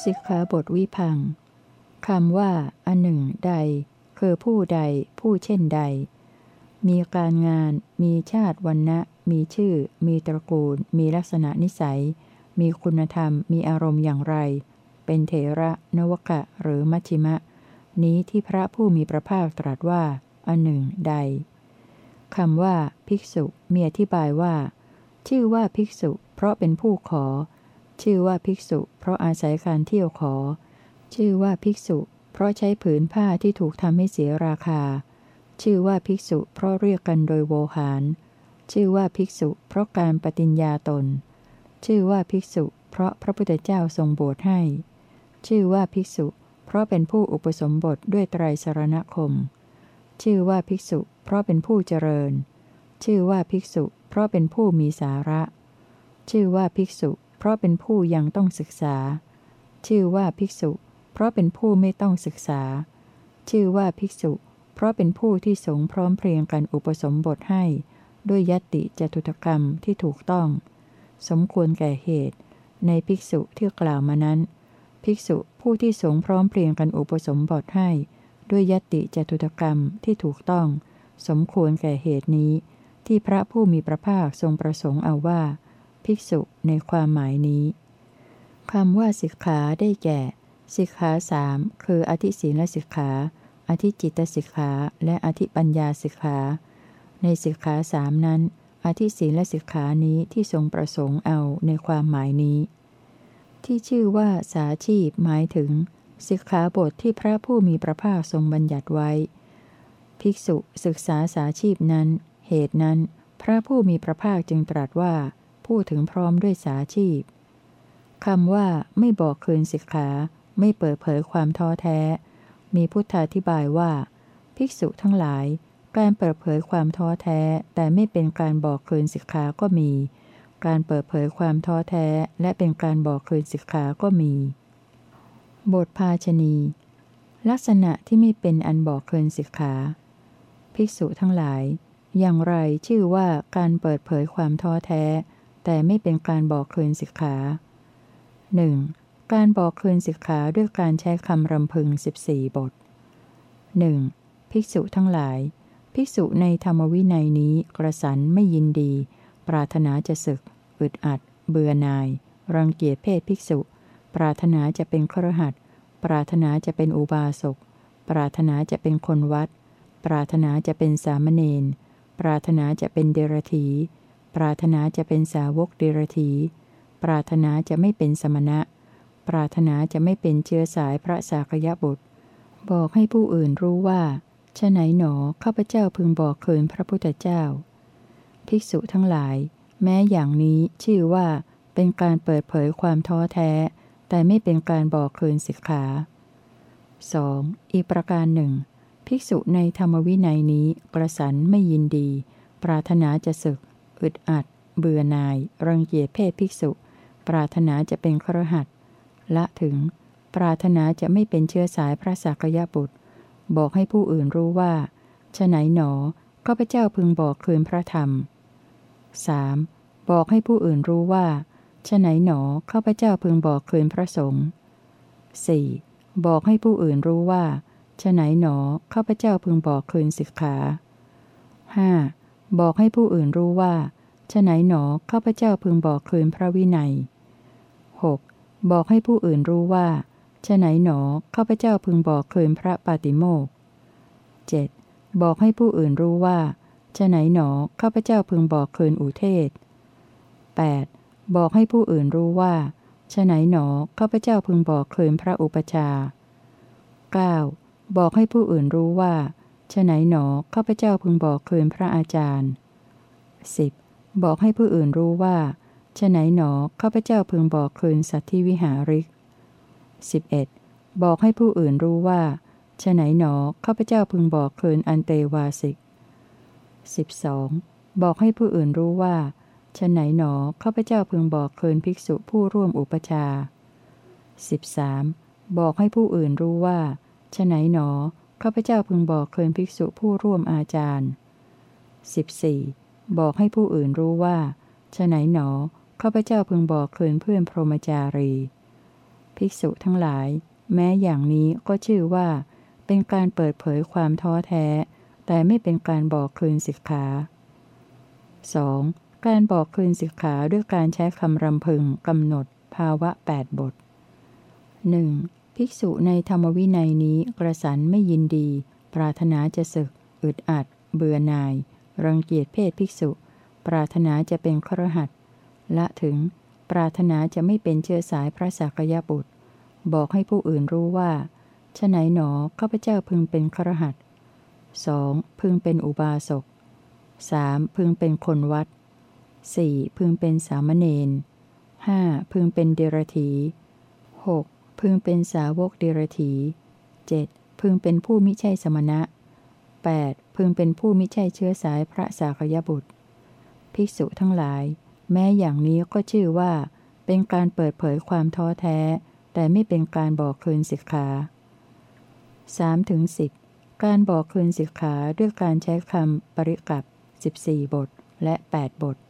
สิกขาบทวิพังค์คำว่าอันหนึ่งใดคือผู้ใดผู้เช่นใดมีการงานมีชาติวรรณะมีชื่อมีตระกูลมีลักษณะนิสัยมีคุณธรรมมีอารมณ์อย่างไรเป็นเถระนวกะหรือมัชฌิมะนี้ที่พระผู้มีพระภาคตรัสว่าอันหนึ่งใดคำว่าภิกษุมีอธิบายว่าชื่อว่าภิกษุเพราะเป็นผู้ขอชื่อว่าภิกษุเพราะอาศัยการเที่ยวขอชื่อว่าภิกษุเพราะใช้ผืนผ้าที่ถูกทำให้เสียราคาชื่อว่าภิกษุเพราะเรียกกันโดยโวหารชื่อว่าภิกษุเพราะการปฏิญญาตนชื่อว่าภิกษุเพราะพระพุทธเจ้าทรงบวชให้ชื่อว่าภิกษุเพราะเป็นผู้อุปสมบทด้วยไตรสรณคมชื่อว่าภิกษุเพราะเป็นผู้เจริญชื่อว่าภิกษุเพราะเป็นผู้มีสาระชื่อว่าภิกษุเพราะเป็นผู้ยังต้องศึกษาชื่อว่าภิกษุเพราะเป็นผู้ไม่ต้องศึกษาชื่อว่าภิกษุเพราะเป็นผู้ที่สงฆ์พร้อมเพรียงกันอุปสมบทให้ด้วยยัตติจตุถกรรมที่ถูกต้องสมควรแก่เหตุในภิกษุที่กล่าวมานั้นภิกษุผู้ที่สงฆ์พร้อมเพรียงกันอุปสมบทให้ด้วยยัตติจตุถกรรมที่ถูกต้องสมควรแก่เหตุนี้ที่พระผู้มีพระภาคทรงประสงค์เอาว่าภิกษุในความหมายนี้คำว่าสิกขาได้แก่สิกขาสามคืออธิศีลสิกขาอธิจิตตสิกขาและอธิปัญญาสิกขาในสิกขาสามนั้นอธิศีลสิกขานี้ที่ทรงประสงค์เอาในความหมายนี้ที่ชื่อว่าสาชีพหมายถึงสิกขาบทที่พระผู้มีพระภาคทรงบัญญัติไว้ภิกษุศึกษาสาชีพนั้นเหตุนั้นพระผู้มีพระภาคจึงตรัสว่าพูดถึงพร้อมด้วยสาชีพคำว่าไม่บอกคืนสิกขาไม่เปิดเผยความท้อแท้มีพุทธาธิบายว่าภิกษุทั้งหลายการเปิดเผยความท้อแท้แต่ไม่เป็นการบอกคืนสิกขาก็มีการเปิดเผยความท้อแท้และเป็นการบอกคืนสิกขาก็มีบทภาชณีลักษณะที่ไม่เป็นอันบอกคืนสิกขาภิกษุทั้งหลายอย่างไรชื่อว่าการเปิดเผยความท้อแท้แต่ไม่เป็นการบอกคืนสิกขา 1. การบอกคืนสิกขาด้วยการใช้คำรำพึง14บท 1. ภิกษุทั้งหลายภิกษุในธรรมวินัยนี้กระสันไม่ยินดีปรารถนาจะศึกอึดอัดเบื่อหน่ายรังเกียจเพศภิกษุปรารถนาจะเป็นคฤหัสถ์ปรารถนาจะเป็นอุบาสกปรารถนาจะเป็นคนวัดปรารถนาจะเป็นสามเณรปรารถนาจะเป็นเดรัจฉีปรารถนาจะเป็นสาวกเดรัจฉีปรารถนาจะไม่เป็นสมณะปรารถนาจะไม่เป็นเชื้อสายพระสากยบุตรบอกให้ผู้อื่นรู้ว่าฉะไหนหนอข้าพเจ้าพึงบอกคืนพระพุทธเจ้าภิกษุทั้งหลายแม้อย่างนี้ชื่อว่าเป็นการเปิดเผยความท้อแท้แต่ไม่เป็นการบอกคืนสิกขา 2. อีกประการหนึ่งภิกษุในธรรมวินัยนี้กระสันไม่ยินดีปรารถนาจะศึกอึดอัดเบื่อหน่ายรังเกียจเพศภิกษุปรารถนาจะเป็นคฤหัสถ์ละถึงปรารถนาจะไม่เป็นเชื้อสายพระสากยบุตรบอกให้ผู้อื่นรู้ว่าฉะไหนหนอข้าพเจ้าพึงบอกคืนพระธรรม 3. บอกให้ผู้อื่นรู้ว่าฉะไหนหนอข้าพเจ้าพึงบอกคืนพระสงฆ์ 4. บอกให้ผู้อื่นรู้ว่าฉะไหนหนอข้าพเจ้าพึงบอกคืนสิกขา 5. บอกให้ผู้อื่นรู้ว่าฉะไหนหนอข้าพเจ้าพึงบอกคืนพระวินัย 6. บอกให้ผู้อื่นรู้ว่าฉะไหนหนอข้าพเจ้าพึงบอกคืนพระปาติโมกข์ 7. บอกให้ผู้อื่นรู้ว่าฉะไหนหนอข้าพเจ้าพึงบอกคืนอุเทศ 8. บอกให้ผู้อื่นรู้ว่าฉะไหนหนอข้าพเจ้าพึงบอกคืนพระอุปชา 9. บอกให้ผู้อื่นรู้ว่าฉะไหนหนอข้าพเจ้าพึงบอกคืนพระอาจารย์ 10. บอกให้ผู้อื่นรู้ว่าฉะไหนหนอข้าพเจ้าพึงบอกคืนสัตถิวิหาริก 11. บอกให้ผู้อื่นรู้ว่าฉะไหนหนอข้าพเจ้าพึงบอกคืนอันเตวาสิก 12. บอกให้ผู้อื่นรู้ว่าฉะไหนหนอข้าพเจ้าพึงบอกคืนภิกษุผู้ร่วมอุปชา 13. บอกให้ผู้อื่นรู้ว่าฉะไหนหนอข้าพเจ้าพึงบอกคืนภิกษุผู้ร่วมอาจารย์ 14. บอกให้ผู้อื่นรู้ว่าฉะไหนหนอข้าพเจ้าพึงบอกคืนเพื่อนพรหมจารีภิกษุทั้งหลาย แม้อย่างนี้ก็ชื่อว่าเป็นการเปิดเผยความท้อแท้ แต่ไม่เป็นการบอกคืนสิกขา 2. การบอกคืนสิกขาด้วยการใช้คำรำพึงกำหนดภาวะ8บท 1. ภิกษุในธรรมวินัยนี้กระสันไม่ยินดีปรารถนาจะสึกอึดอัดเบื่อหน่ายรังเกียจเพศภิกษุปรารถนาจะเป็นคฤหัสถ์ละถึงปรารถนาจะไม่เป็นเชื้อสายพระสักยบุตรบอกให้ผู้อื่นรู้ว่าฉะไหนหนอข้าพเจ้าพึงเป็นคฤหัสถ์ 2. พึงเป็นอุบาสก 3. พึงเป็นคนวัด 4. พึงเป็นสามเณร 5. พึงเป็นเดรัจฉี 6. พึงเป็นสาวกเดรัจฉี 7. พึงเป็นผู้มิใช่สมณะ 8. พึงเป็นผู้มิใช่เชื้อสายพระสากยบุตรภิกษุทั้งหลายแม้อย่างนี้ก็ชื่อว่าเป็นการเปิดเผยความท้อแท้แต่ไม่เป็นการบอกคืนสิกขา 3-10 การบอกคืนสิกขาด้วยการใช้คำปริกับ14บทและ8บท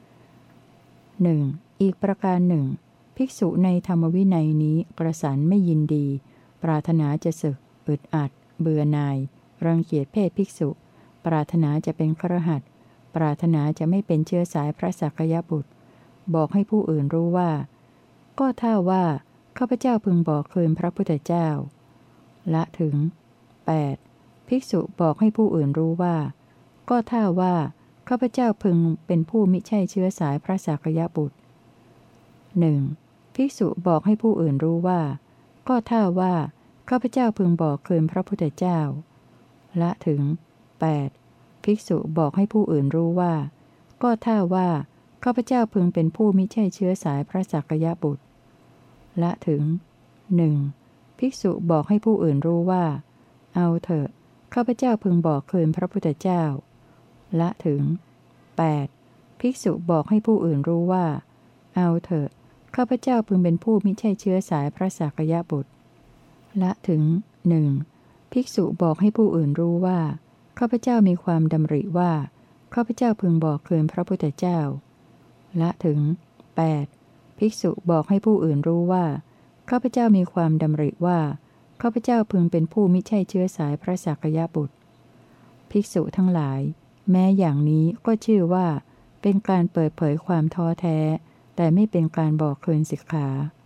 1. อีกประการหนึ่งภิกษุในธรรมวินัยนี้กระสันไม่ยินดีปรารถนาจะสึกอึดอัดเบื่อหน่ายรังเกียจเพศภิกษุปรารถนาจะเป็นคฤหัสถ์ปรารถนาจะไม่เป็นเชื้อสายพระสักยบุตรบอกให้ผู้อื่นรู้ว่าก็ถ้าว่าข้าพเจ้าพึงบอกคืนพระพุทธเจ้าละถึง 8. ภิกษุบอกให้ผู้อื่นรู้ว่าก็ถ้าว่าข้าพเจ้าพึงเป็นผู้มิใช่เชื้อสายพระสักยบุตร 1. ภิกษุบอกให้ผู้อื่นรู้ว่าก็ถ้าว่าข้าพเจ้าพึงบอกคืนพระพุทธเจ้าละถึง 8. ภิกษุบอกให้ผู้อื่นรู้ว่าก็ถ้าว่าข้าพเจ้าพึงเป็นผู้มิใช่เชื้อสายพระสักยบุตรละถึง 1. ภิกษุบอกให้ผู้อื่นรู้ว่าเอาเถอะข้าพเจ้าพึงบอกคืนพระพุทธเจ้าละถึง 8. ภิกษุบอกให้ผู้อื่นรู้ว่าเอาเถอะข้าพเจ้าพึงเป็นผู้มิใช่เชื้อสายพระสักยบุตรละถึง 1. ภิกษุบอกให้ผู้อื่นรู้ว่าข้าพเจ้ามีความดำริว่าข้าพเจ้าพึงบอกคืนพระพุทธเจ้าละถึง 8. ภิกษุบอกให้ผู้อื่นรู้ว่าข้าพเจ้ามีความดำริว่าข้าพเจ้าพึงเป็นผู้มิใช่เชื้อสายพระสักยบุตรภิกษุทั้งหลายแม้อย่างนี้ก็ชื่อว่าเป็นการเปิดเผยความท้อแท้แต่ไม่เป็นการบอกคืนสิกขา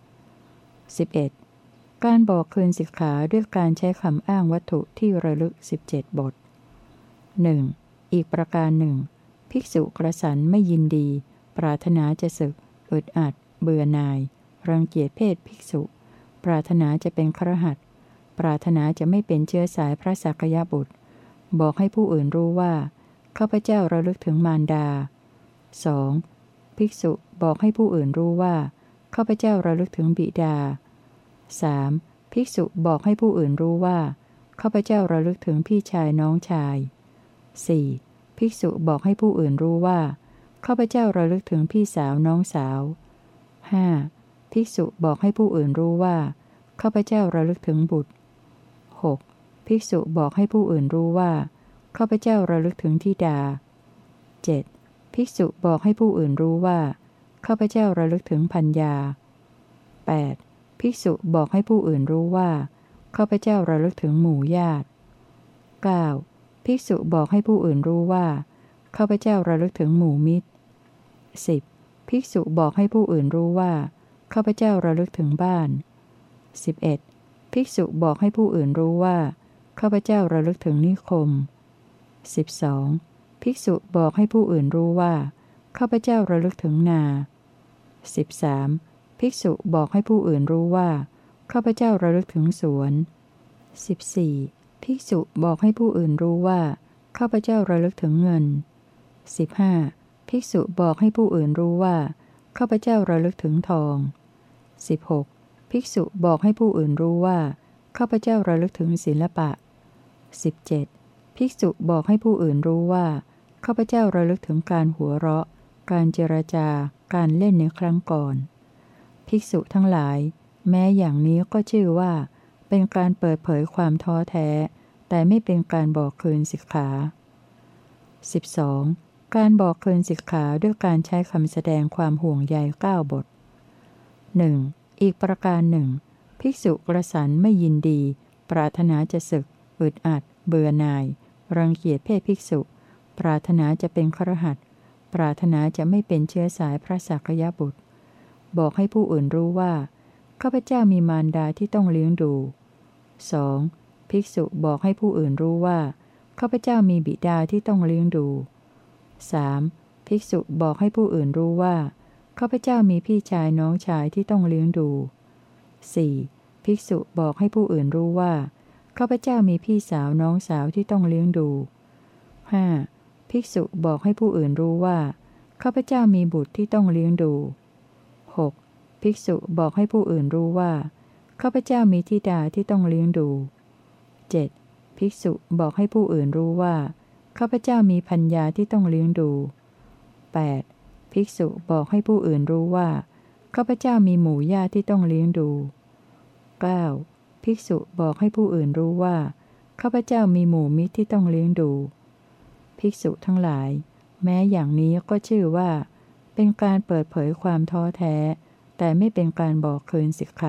11. การบอกคืนสิกขาด้วยการใช้คำอ้างวัตถุที่ระลึก17บท 1. อีกประการหนึ่งภิกษุกระสันไม่ยินดีปรารถนาจะสึกอึดอัดเบื่อหน่ายรังเกียจเพศภิกษุปรารถนาจะเป็นคฤหัสถ์ปรารถนาจะไม่เป็นเชื้อสายพระสักยบุตรบอกให้ผู้อื่นรู้ว่าข้าพเจ้าระลึกถึงมารดา 2. ภิกษุบอกให้ผู้อื่นรู้ว่าข้าพเจ้าระลึกถึงบิดา 3. ภิกษุบอกให้ผู้อื่นรู้ว่าข้าพเจ้าระลึกถึงพี่ชายน้องชาย 4. ภิกษุบอกให้ผู้อื่นรู้ว่าข้าพเจ้าระลึกถึงพี่สาวน้องสาว 5. ภิกษุบอกให้ผู้อื่นรู้ว่าข้าพเจ้าระลึกถึงบุตร 6. ภิกษุบอกให้ผู้อื่นรู้ว่าข้าพเจ้าระลึกถึงธิดา 7. ภิกษุบอกให้ผู้อื่นรู้ว่าข้าพเจ้าระลึกถึงพัญญา 8. ภิกษุบอกให้ผู้อื่นรู้ว่าข้าพเจ้าระลึกถึงหมู่ญาติ 9. ภิกษุบอกให้ผู้อื่นรู้ว่าข้าพเจ้าระลึกถึงหมู่มิตร 10. ภิกษุบอกให้ผู้อื่นรู้ว่าข้าพเจ้าระลึกถึงบ้าน 11. ภิกษุบอกให้ผู้อื่นรู้ว่าข้าพเจ้าระลึกถึงนิคม 12. ภิกษุบอกให้ผู้อื่นรู้ว่าข้าพเจ้าระลึกถึงนา 13. ภิกษุบอกให้ผู้อื่นรู้ว่าข้าพเจ้าระลึกถึงสวน 14. ภิกษุบอกให้ผู้อื่นรู้ว่าข้าพเจ้าระลึกถึงเงิน 15. ภิกษุบอกให้ผู้อื่นรู้ว่าข้าพเจ้าระลึกถึงทอง 16. ภิกษุบอกให้ผู้อื่นรู้ว่าข้าพเจ้าระลึกถึงศิลปะ 17. ภิกษุบอกให้ผู้อื่นรู้ว่าข้าพเจ้าระลึกถึงการหัวเราะการเจรจาการเล่นในครั้งก่อนภิกษุทั้งหลายแม้อย่างนี้ก็ชื่อว่าเป็นการเปิดเผยความท้อแท้แต่ไม่เป็นการบอกคืนสิกขา 12. การบอกคืนสิกขาด้วยการใช้คำแสดงความห่วงใย9บท 1. อีกประการหนึ่งภิกษุกระสันไม่ยินดีปรารถนาจะศึกอึดอัดเบื่อหน่ายรังเกียจเพศภิกษุปรารถนาจะเป็นคฤหัสถ์ปรารถนาจะไม่เป็นเชื้อสายพระสักยบุตรบอกให้ผู้อื่นรู้ว่าข้าพเจ้ามีมารดาที่ต้องเลี้ยงดู 2. ภิกษุบอกให้ผู้อื่นรู้ว่าข้าพเจ้ามีบิดาที่ต้องเลี้ยงดู 3. ภิกษุบอกให้ผู้อื่นรู้ว่าข้าพเจ้ามีพี่ชายน้องชายที่ต้องเลี้ยงดู 4. ภิกษุบอกให้ผู้อื่นรู้ว่าข้าพเจ้ามีพี่สาวน้องสาวที่ต้องเลี้ยงดู 5. ภิกษุบอกให้ผู้อื่นรู้ว่าข้าพเจ้ามีบุตรที่ต้องเลี้ยงดู 6. ภิกษุบอกให้ผู้อื่นรู้ว่าข้าพเจ้ามีธิดาที่ต้องเลี้ยงดู 7. ภิกษุบอกให้ผู้อื่นรู้ว่าข้าพเจ้ามีภรรยาที่ต้องเลี้ยงดู 8. ภิกษุบอกให้ผู้อื่นรู้ว่าข้าพเจ้ามีหมู่ญาติที่ต้องเลี้ยงดู 9. ภิกษุบอกให้ผู้อื่นรู้ว่าข้าพเจ้ามีหมู่มิตรที่ต้องเลี้ยงดู ภิกษุทั้งหลายแม้อย่างนี้ก็ชื่อว่าเป็นการเปิดเผยความท้อแท้แต่ไม่เป็นการบอกคืนสิกขา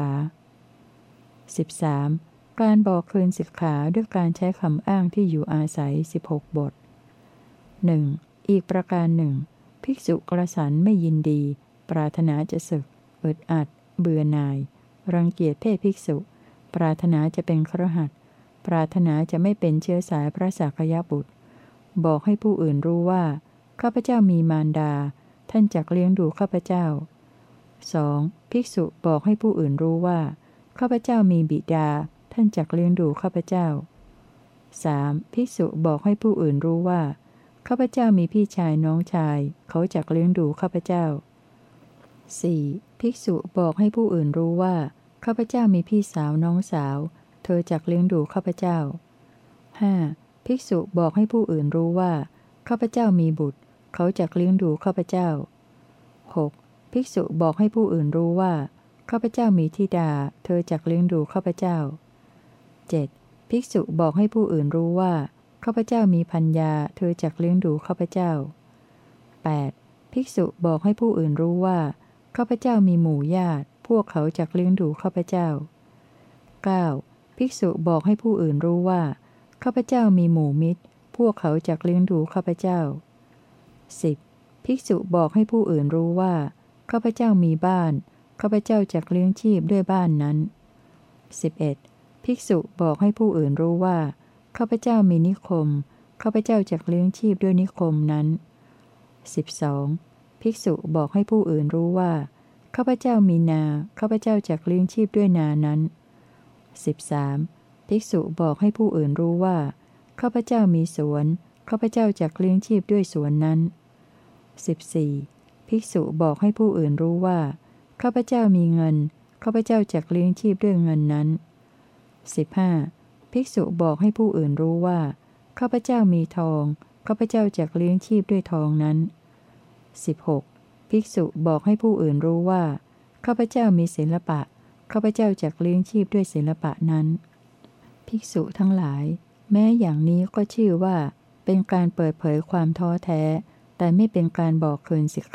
13. การบอกคืนสิกขาด้วยการใช้คำอ้างที่อยู่อาศัย16 บท 1. อีกประการหนึ่งภิกษุกระสันไม่ยินดีปรารถนาจะศึกอึดอัดเบื่อหน่ายรังเกียจเพศภิกษุปรารถนาจะเป็นคฤหัสถ์ปรารถนาจะไม่เป็นเชื้อสายพระสักยบุตรบอกให้ผู้อื่นรู้ว่าข้าพเจ้ามีมารดาท่านจักเลี้ยงดูข้าพเจ้า 2. ภิกษุบอกให้ผู้อื่นรู้ว่าข้าพเจ้ามีบิดาท่านจักเลี้ยงดูข้าพเจ้า 3. ภิกษุบอกให้ผู้อื่นรู้ว่าข้าพเจ้ามีพี่ชายน้องชายเขาจักเลี้ยงดูข้าพเจ้า 4. ภิกษุบอกให้ผู้อื่นรู้ว่าข้าพเจ้ามีพี่สาวน้องสาวเธอจักเลี้ยงดูข้าพเจ้า 5. ภิกษุบอกให้ผู้อื่นรู้ว่าข้าพเจ้ามีบุตรเขาจักเลี้ยงดูข้าพเจ้า 6. ภิกษุบอกให้ผู้อื่นรู้ว่าข้าพเจ้ามีธิดาเธอจักเลี้ยงดูข้าพเจ้า 7. ภิกษุบอกให้ผู้อื่นรู้ว่าข้าพเจ้ามีภรรยาเธอจักเลี้ยงดูข้าพเจ้า 8. ภิกษุบอกให้ผู้อื่นรู้ว่าข้าพเจ้ามีหมู่ญาติพวกเขาจักเลี้ยงดูข้าพเจ้า 9. ภิกษุบอกให้ผู้อื่นรู้ว่าข้าพเจ้ามีหมู่มิตรพวกเขาจักเลี้ยงดูข้าพเจ้า 10. ภิกษุบอกให้ผู้อื่นรู้ว่าข้าพเจ้ามีบ้านข้าพเจ้าจักเลี้ยงชีพด้วยบ้านนั้น 11. ภิกษุบอกให้ผู้อื่นรู้ว่าข้าพเจ้ามีนิคมข้าพเจ้าจักเลี้ยงชีพด้วยนิคมนั้น 12. ภิกษุบอกให้ผู้อื่นรู้ว่าข้าพเจ้ามีนาข้าพเจ้าจักเลี้ยงชีพด้วยนานั้น 13. ภิกษุบอกให้ผู้อื่นรู้ว่าข้าพเจ้ามีสวนข้าพเจ้าจักเลี้ยงชีพด้วยสวนนั้น 14. ภิกษุบอกให้ผู้อื่นรู้ว่าข้าพเจ้ามีเงินข้าพเจ้าจักเลี้ยงชีพด้วยเงินนั้น 15. ภิกษุบอกให้ผู้อื่นรู้ว่าข้าพเจ้ามีทองข้าพเจ้าจักเลี้ยงชีพด้วยทองนั้น 16. ภิกษุบอกให้ผู้อื่นรู้ว่าข้าพเจ้ามีศิลปะข้าพเจ้าจักเลี้ยงชีพด้วยศิลปะนั้น ภิกษุทั้งหลายแม้อย่างนี้ก็ชื่อว่าเป็นการเปิดเผยความท้อแท้แต่ไม่เป็นการบอกคืนสิกขา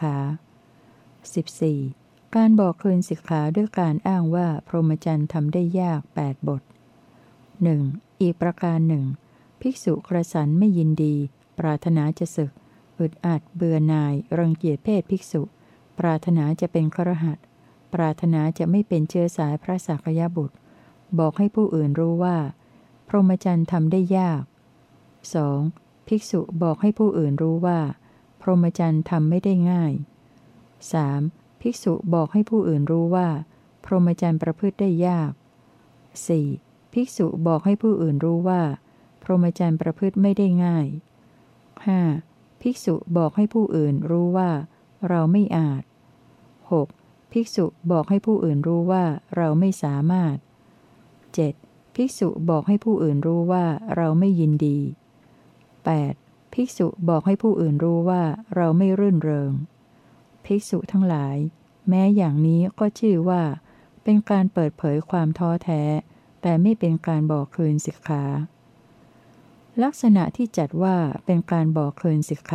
14. การบอกคืนสิกขาด้วยการอ้างว่าพรหมจรรย์ทำได้ยาก8 บท 1. อีกประการหนึ่งภิกษุกระสันไม่ยินดีปรารถนาจะศึกอึดอัดเบื่อหน่ายรังเกียจเพศภิกษุปรารถนาจะเป็นคฤหัสถ์ปรารถนาจะไม่เป็นเชื้อสายพระสักยบุตรบอกให้ผู้อื่นรู้ว่าพรหมจรรย์ทำได้ยาก 2. ภิกษุบอกให้ผู้อื่นรู้ว่าพรหมจรรย์ทำไม่ได้ง่าย 3. ภิกษุบอกให้ผู้อื่นรู้ว่าพรหมจรรย์ประพฤติได้ยาก 4. ภิกษุบอกให้ผู้อื่นรู้ว่าพรหมจรรย์ประพฤติไม่ได้ง่าย 5. ภิกษุบอกให้ผู้อื่นรู้ว่าเราไม่อาจ 6. ภิกษุบอกให้ผู้อื่นรู้ว่าเราไม่สามารถ 7. ภิกษุบอกให้ผู้อื่นรู้ว่าเราไม่ยินดี 8. ภิกษุบอกให้ผู้อื่นรู้ว่าเราไม่รื่นเริง ภิกษุทั้งหลายแม้อย่างนี้ก็ชื่อว่าเป็นการเปิดเผยความท้อแท้แต่ไม่เป็นการบอกคืนสิกขาลักษณะที่จัดว่าเป็นการบอกคืนสิกขา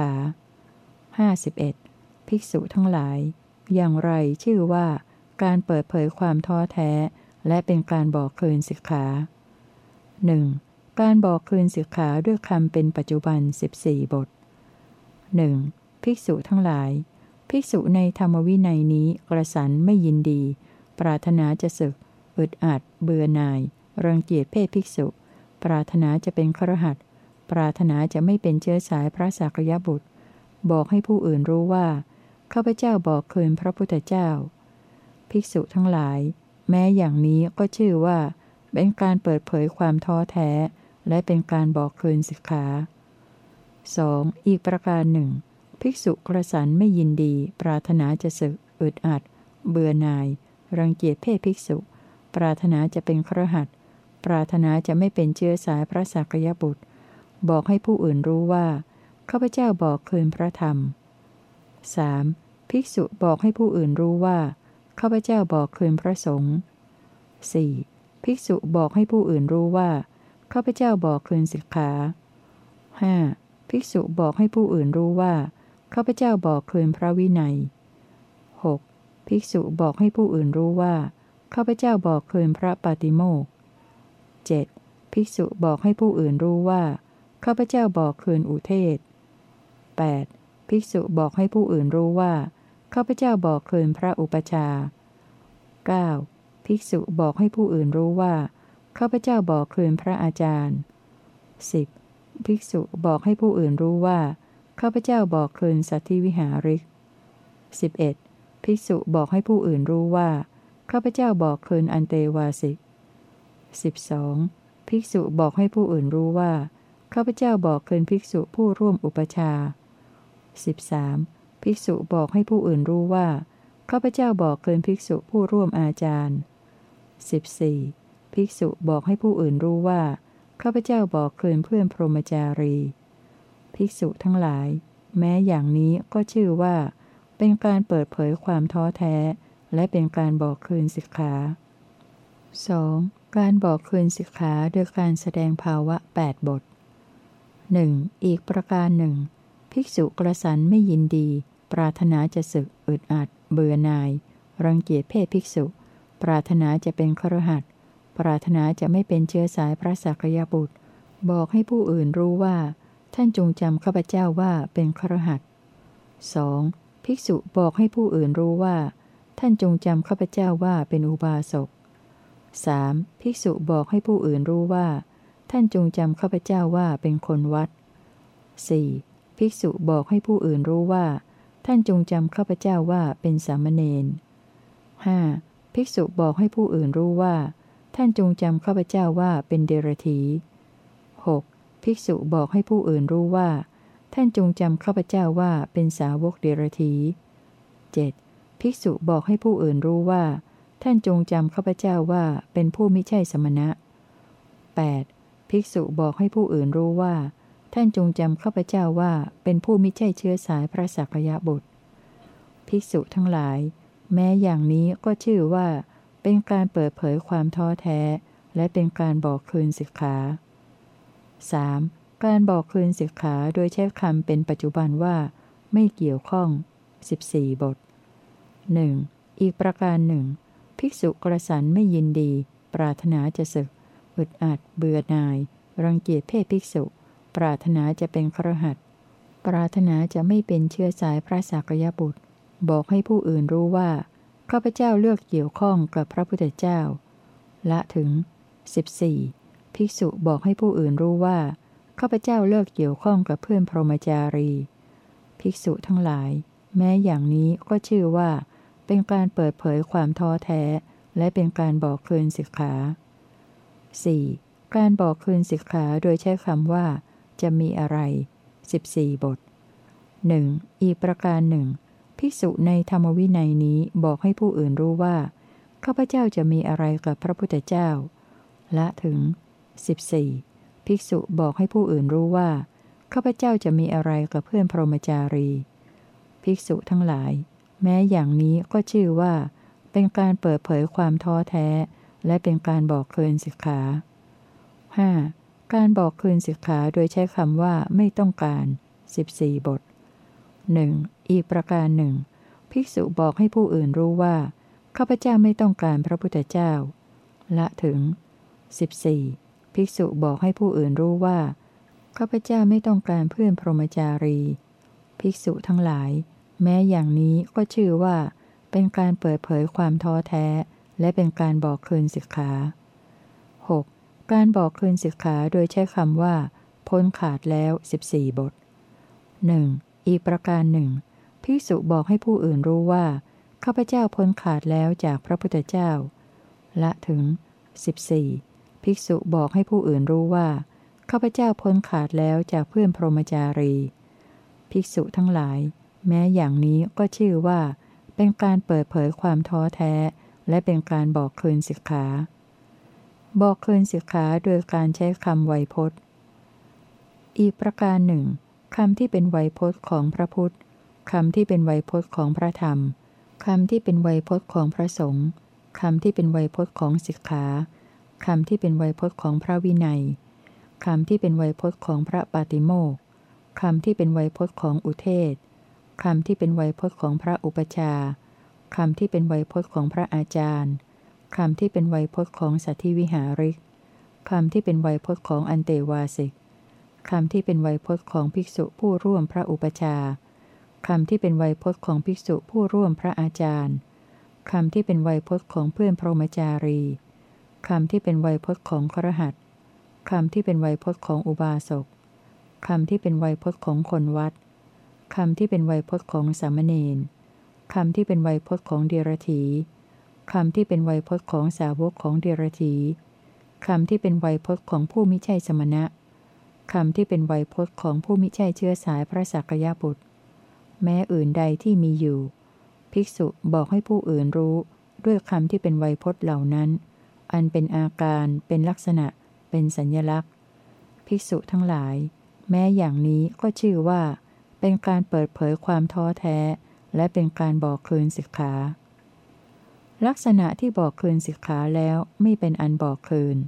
51. ภิกษุทั้งหลายอย่างไรชื่อว่าการเปิดเผยความท้อแท้และเป็นการบอกคืนสิกขา 1. การบอกคืนสิกขาด้วยคำเป็นปัจจุบัน14บท 1. ภิกษุทั้งหลายภิกษุในธรรมวินัยนี้กระสันไม่ยินดีปรารถนาจะสึกอึดอัดเบื่อหน่ายรังเกียจเพศภิกษุปรารถนาจะเป็นคฤหัสถ์ปรารถนาจะไม่เป็นเชื้อสายพระสากยบุตรบอกให้ผู้อื่นรู้ว่าข้าพเจ้าบอกคืนพระพุทธเจ้าภิกษุทั้งหลายแม้อย่างนี้ก็ชื่อว่าเป็นการเปิดเผยความท้อแท้และเป็นการบอกคืนสิกขา 2. อีกประการหนึ่งภิกษุกระสันไม่ยินดีปรารถนาจะสึกอึดอัดเบื่อหน่ายรังเกียจเพศภิกษุปรารถนาจะเป็นคฤหัสถ์ปรารถนาจะไม่เป็นเชื้อสายพระสากยบุตรบอกให้ผู้อื่นรู้ว่าข้าพเจ้าบอกคืนพระธรรม 3. ภิกษุบอกให้ผู้อื่นรู้ว่าข้าพเจ้าบอกคืนพระสงฆ์ 4. ภิกษุบอกให้ผู้อื่นรู้ว่าข้าพเจ้าบอกคืนสิกขา 5. ภิกษุบอกให้ผู้อื่นรู้ว่าข้าพเจ้าบอกคืนพระวินัย 6. ภิกษุบอกให้ผู้อื่นรู้ว่าข้าพเจ้าบอกคืนพระปาติโมกข์ 7. ภิกษุบอกให้ผู้อื่นรู้ว่าข้าพเจ้าบอกคืนอุเทศ 8. ภิกษุบอกให้ผู้อื่นรู้ว่าข้าพเจ้าบอกคืนพระอุปชา 9. ภิกษุบอกให้ผู้อื่นรู้ว่าข้าพเจ้าบอกคืนพระอาจารย์ 10. ภิกษุบอกให้ผู้อื่นรู้ว่าข้าพเจ้าบอกคืนสัตถิวิหาริก 11. ภิกษุบอกให้ผู้อื่นรู้ว่าข้าพเจ้าบอกคืนอันเตวาสิก 12. ภิกษุบอกให้ผู้อื่นรู้ว่าข้าพเจ้าบอกคืนภิกษุผู้ร่วมอุปชา 13. ภิกษุบอกให้ผู้อื่นรู้ว่าข้าพเจ้าบอกคืนภิกษุผู้ร่วมอาจารย์ 14. ภิกษุบอกให้ผู้อื่นรู้ว่าข้าพเจ้าบอกคืนเพื่อนพรหมจารี ภิกษุทั้งหลายแม้อย่างนี้ก็ชื่อว่าเป็นการเปิดเผยความท้อแท้และเป็นการบอกคืนสิกขา 2. การบอกคืนสิกขาโดยการแสดงภาวะ8บท 1. อีกประการหนึ่งภิกษุกระสันไม่ยินดีปรารถนาจะสึกอึดอัดเบื่อหน่ายรังเกียจเพศภิกษุปรารถนาจะเป็นคฤหัสถ์ปรารถนาจะไม่เป็นเชื้อสายพระสากยบุตรบอกให้ผู้อื่นรู้ว่าท่านจงจำข้าพเจ้าว่าเป็นคฤหัสถ์ 2. ภิกษุบอกให้ผู้อื่นรู้ว่าท่านจงจำข้าพเจ้าว่าเป็นอุบาสก 3. ภิกษุบอกให้ผู้อื่นรู้ว่าท่านจงจำข้าพเจ้าว่าเป็นคนวัด 4. ภิกษุบอกให้ผู้อื่นรู้ว่าท่านจงจำข้าพเจ้าว่าเป็นสามเณร 5. ภิกษุบอกให้ผู้อื่นรู้ว่าท่านจงจำข้าพเจ้าว่าเป็นเดรัจฉี 6. ภิกษุบอกให้ผู้อื่นรู้ว่าท่านจงจำข้าพเจ้าว่าเป็นสาวกเดรัจฉี 7. ภิกษุบอกให้ผู้อื่นรู้ว่าท่านจงจำข้าพเจ้าว่าเป็นผู้มิใช่สมณะ 8. ภิกษุบอกให้ผู้อื่นรู้ว่าท่านจงจำข้าพเจ้าว่าเป็นผู้มิใช่เชื้อสายพระสักยบุตร ภิกษุทั้งหลายแม้อย่างนี้ก็ชื่อว่าเป็นการเปิดเผยความท้อแท้และเป็นการบอกคืนสิกขา 3. การบอกคืนสิกขาโดยใช้คำเป็นปัจจุบันว่าไม่เกี่ยวข้อง14บท 1. อีกประการหนึ่งภิกษุกระสันไม่ยินดีปรารถนาจะสึกอึดอัดเบื่อหน่ายรังเกียจเพศภิกษุปรารถนาจะเป็นคฤหัสถ์ปรารถนาจะไม่เป็นเชื้อสายพระสากยบุตรบอกให้ผู้อื่นรู้ว่าข้าพเจ้าเลือกเกี่ยวข้องกับพระพุทธเจ้าละถึง 14. ภิกษุบอกให้ผู้อื่นรู้ว่าข้าพเจ้าเลิกเกี่ยวข้องกับเพื่อนพรหมจารี ภิกษุทั้งหลายแม้อย่างนี้ก็ชื่อว่าเป็นการเปิดเผยความท้อแท้และเป็นการบอกคืนสิกขา 4. การบอกคืนสิกขาโดยใช้คำว่าจะมีอะไร14บท 1. อีกประการหนึ่งภิกษุในธรรมวินัยนี้บอกให้ผู้อื่นรู้ว่าข้าพเจ้าจะมีอะไรกับพระพุทธเจ้าละถึง 14. ภิกษุบอกให้ผู้อื่นรู้ว่าข้าพเจ้าจะมีอะไรกับเพื่อนพรหมจารี ภิกษุทั้งหลายแม้อย่างนี้ก็ชื่อว่าเป็นการเปิดเผยความท้อแท้และเป็นการบอกคืนสิกขา 5. การบอกคืนสิกขาโดยใช้คำว่าไม่ต้องการ14บท 1. อีกประการหนึ่งภิกษุบอกให้ผู้อื่นรู้ว่าข้าพเจ้าไม่ต้องการพระพุทธเจ้าละถึง 14. ภิกษุบอกให้ผู้อื่นรู้ว่าข้าพเจ้าไม่ต้องการเพื่อนพรหมจารี ภิกษุทั้งหลาย แม้อย่างนี้ก็ชื่อว่าเป็นการเปิดเผยความท้อแท้และเป็นการบอกคืนสิกขา 6. การบอกคืนสิกขาโดยใช้คำว่าพ้นขาดแล้ว14บท 1. อีกประการหนึ่งภิกษุบอกให้ผู้อื่นรู้ว่าข้าพเจ้าพ้นขาดแล้วจากพระพุทธเจ้าละถึง 14. ภิกษุบอกให้ผู้อื่นรู้ว่าข้าพเจ้าพ้นขาดแล้วจากเพื่อนพรหมจารี ภิกษุทั้งหลาย แม้อย่างนี้ก็ชื่อว่าเป็นการเปิดเผยความท้อแท้และเป็นการบอกคืนสิกขา บอกคืนสิกขาโดยการใช้คำไวยพจน์ อีกประการหนึ่งคำที่เป็นไวยพจน์ของพระพุทธคำที่เป็นไวยพจน์ของพระธรรมคำที่เป็นไวยพจน์ของพระสงฆ์คำที่เป็นไวยพจน์ของสิกขาคำที่เป็นไวยพจน์ของพระวินัยคำที่เป็นไวยพจน์ของพระปาติโมกข์คำที่เป็นไวยพจน์ของอุเทศคำที่เป็นไวยพจน์ของพระอุปชาคำที่เป็นไวยพจน์ของพระอาจารย์คำที่เป็นไวยพจน์ของสัทธิวิหาริกคำที่เป็นไวยพจน์ของอันเตวาสิกคำที่เป็นไวยพจน์ของภิกษุผู้ร่วมพระอุปชาคำที่เป็นไวยพจน์ของภิกษุผู้ร่วมพระอาจารย์คำที่เป็นไวยพจน์ของเพื่อนพรหมจารีคำที่เป็นไวยพจน์ของคฤหัสถ์คำที่เป็นไวยพจน์ของอุบาสกคำที่เป็นไวยพจน์ของคนวัดคำที่เป็นไวยพจน์ของสามเณรคำที่เป็นไวยพจน์ของเดรัจฉีคำที่เป็นไวยพจน์ของสาวกของเดรัจฉีคำที่เป็นไวยพจน์ของผู้มิใช่สมณะคำที่เป็นไวยพจน์ของผู้มิใช่เชื้อสายพระสักยบุตรแม้อื่นใดที่มีอยู่ภิกษุบอกให้ผู้อื่นรู้ด้วยคำที่เป็นไวยพจน์เหล่านั้นอันเป็นอาการเป็นลักษณะเป็นสัญลักษณ์ภิกษุทั้งหลายแม้อย่างนี้ก็ชื่อว่าเป็นการเปิดเผยความท้อแท้และเป็นการบอกคืนสิกขาลักษณะที่บอกคืนสิกขาแล้วไม่เป็นอันบอกคืน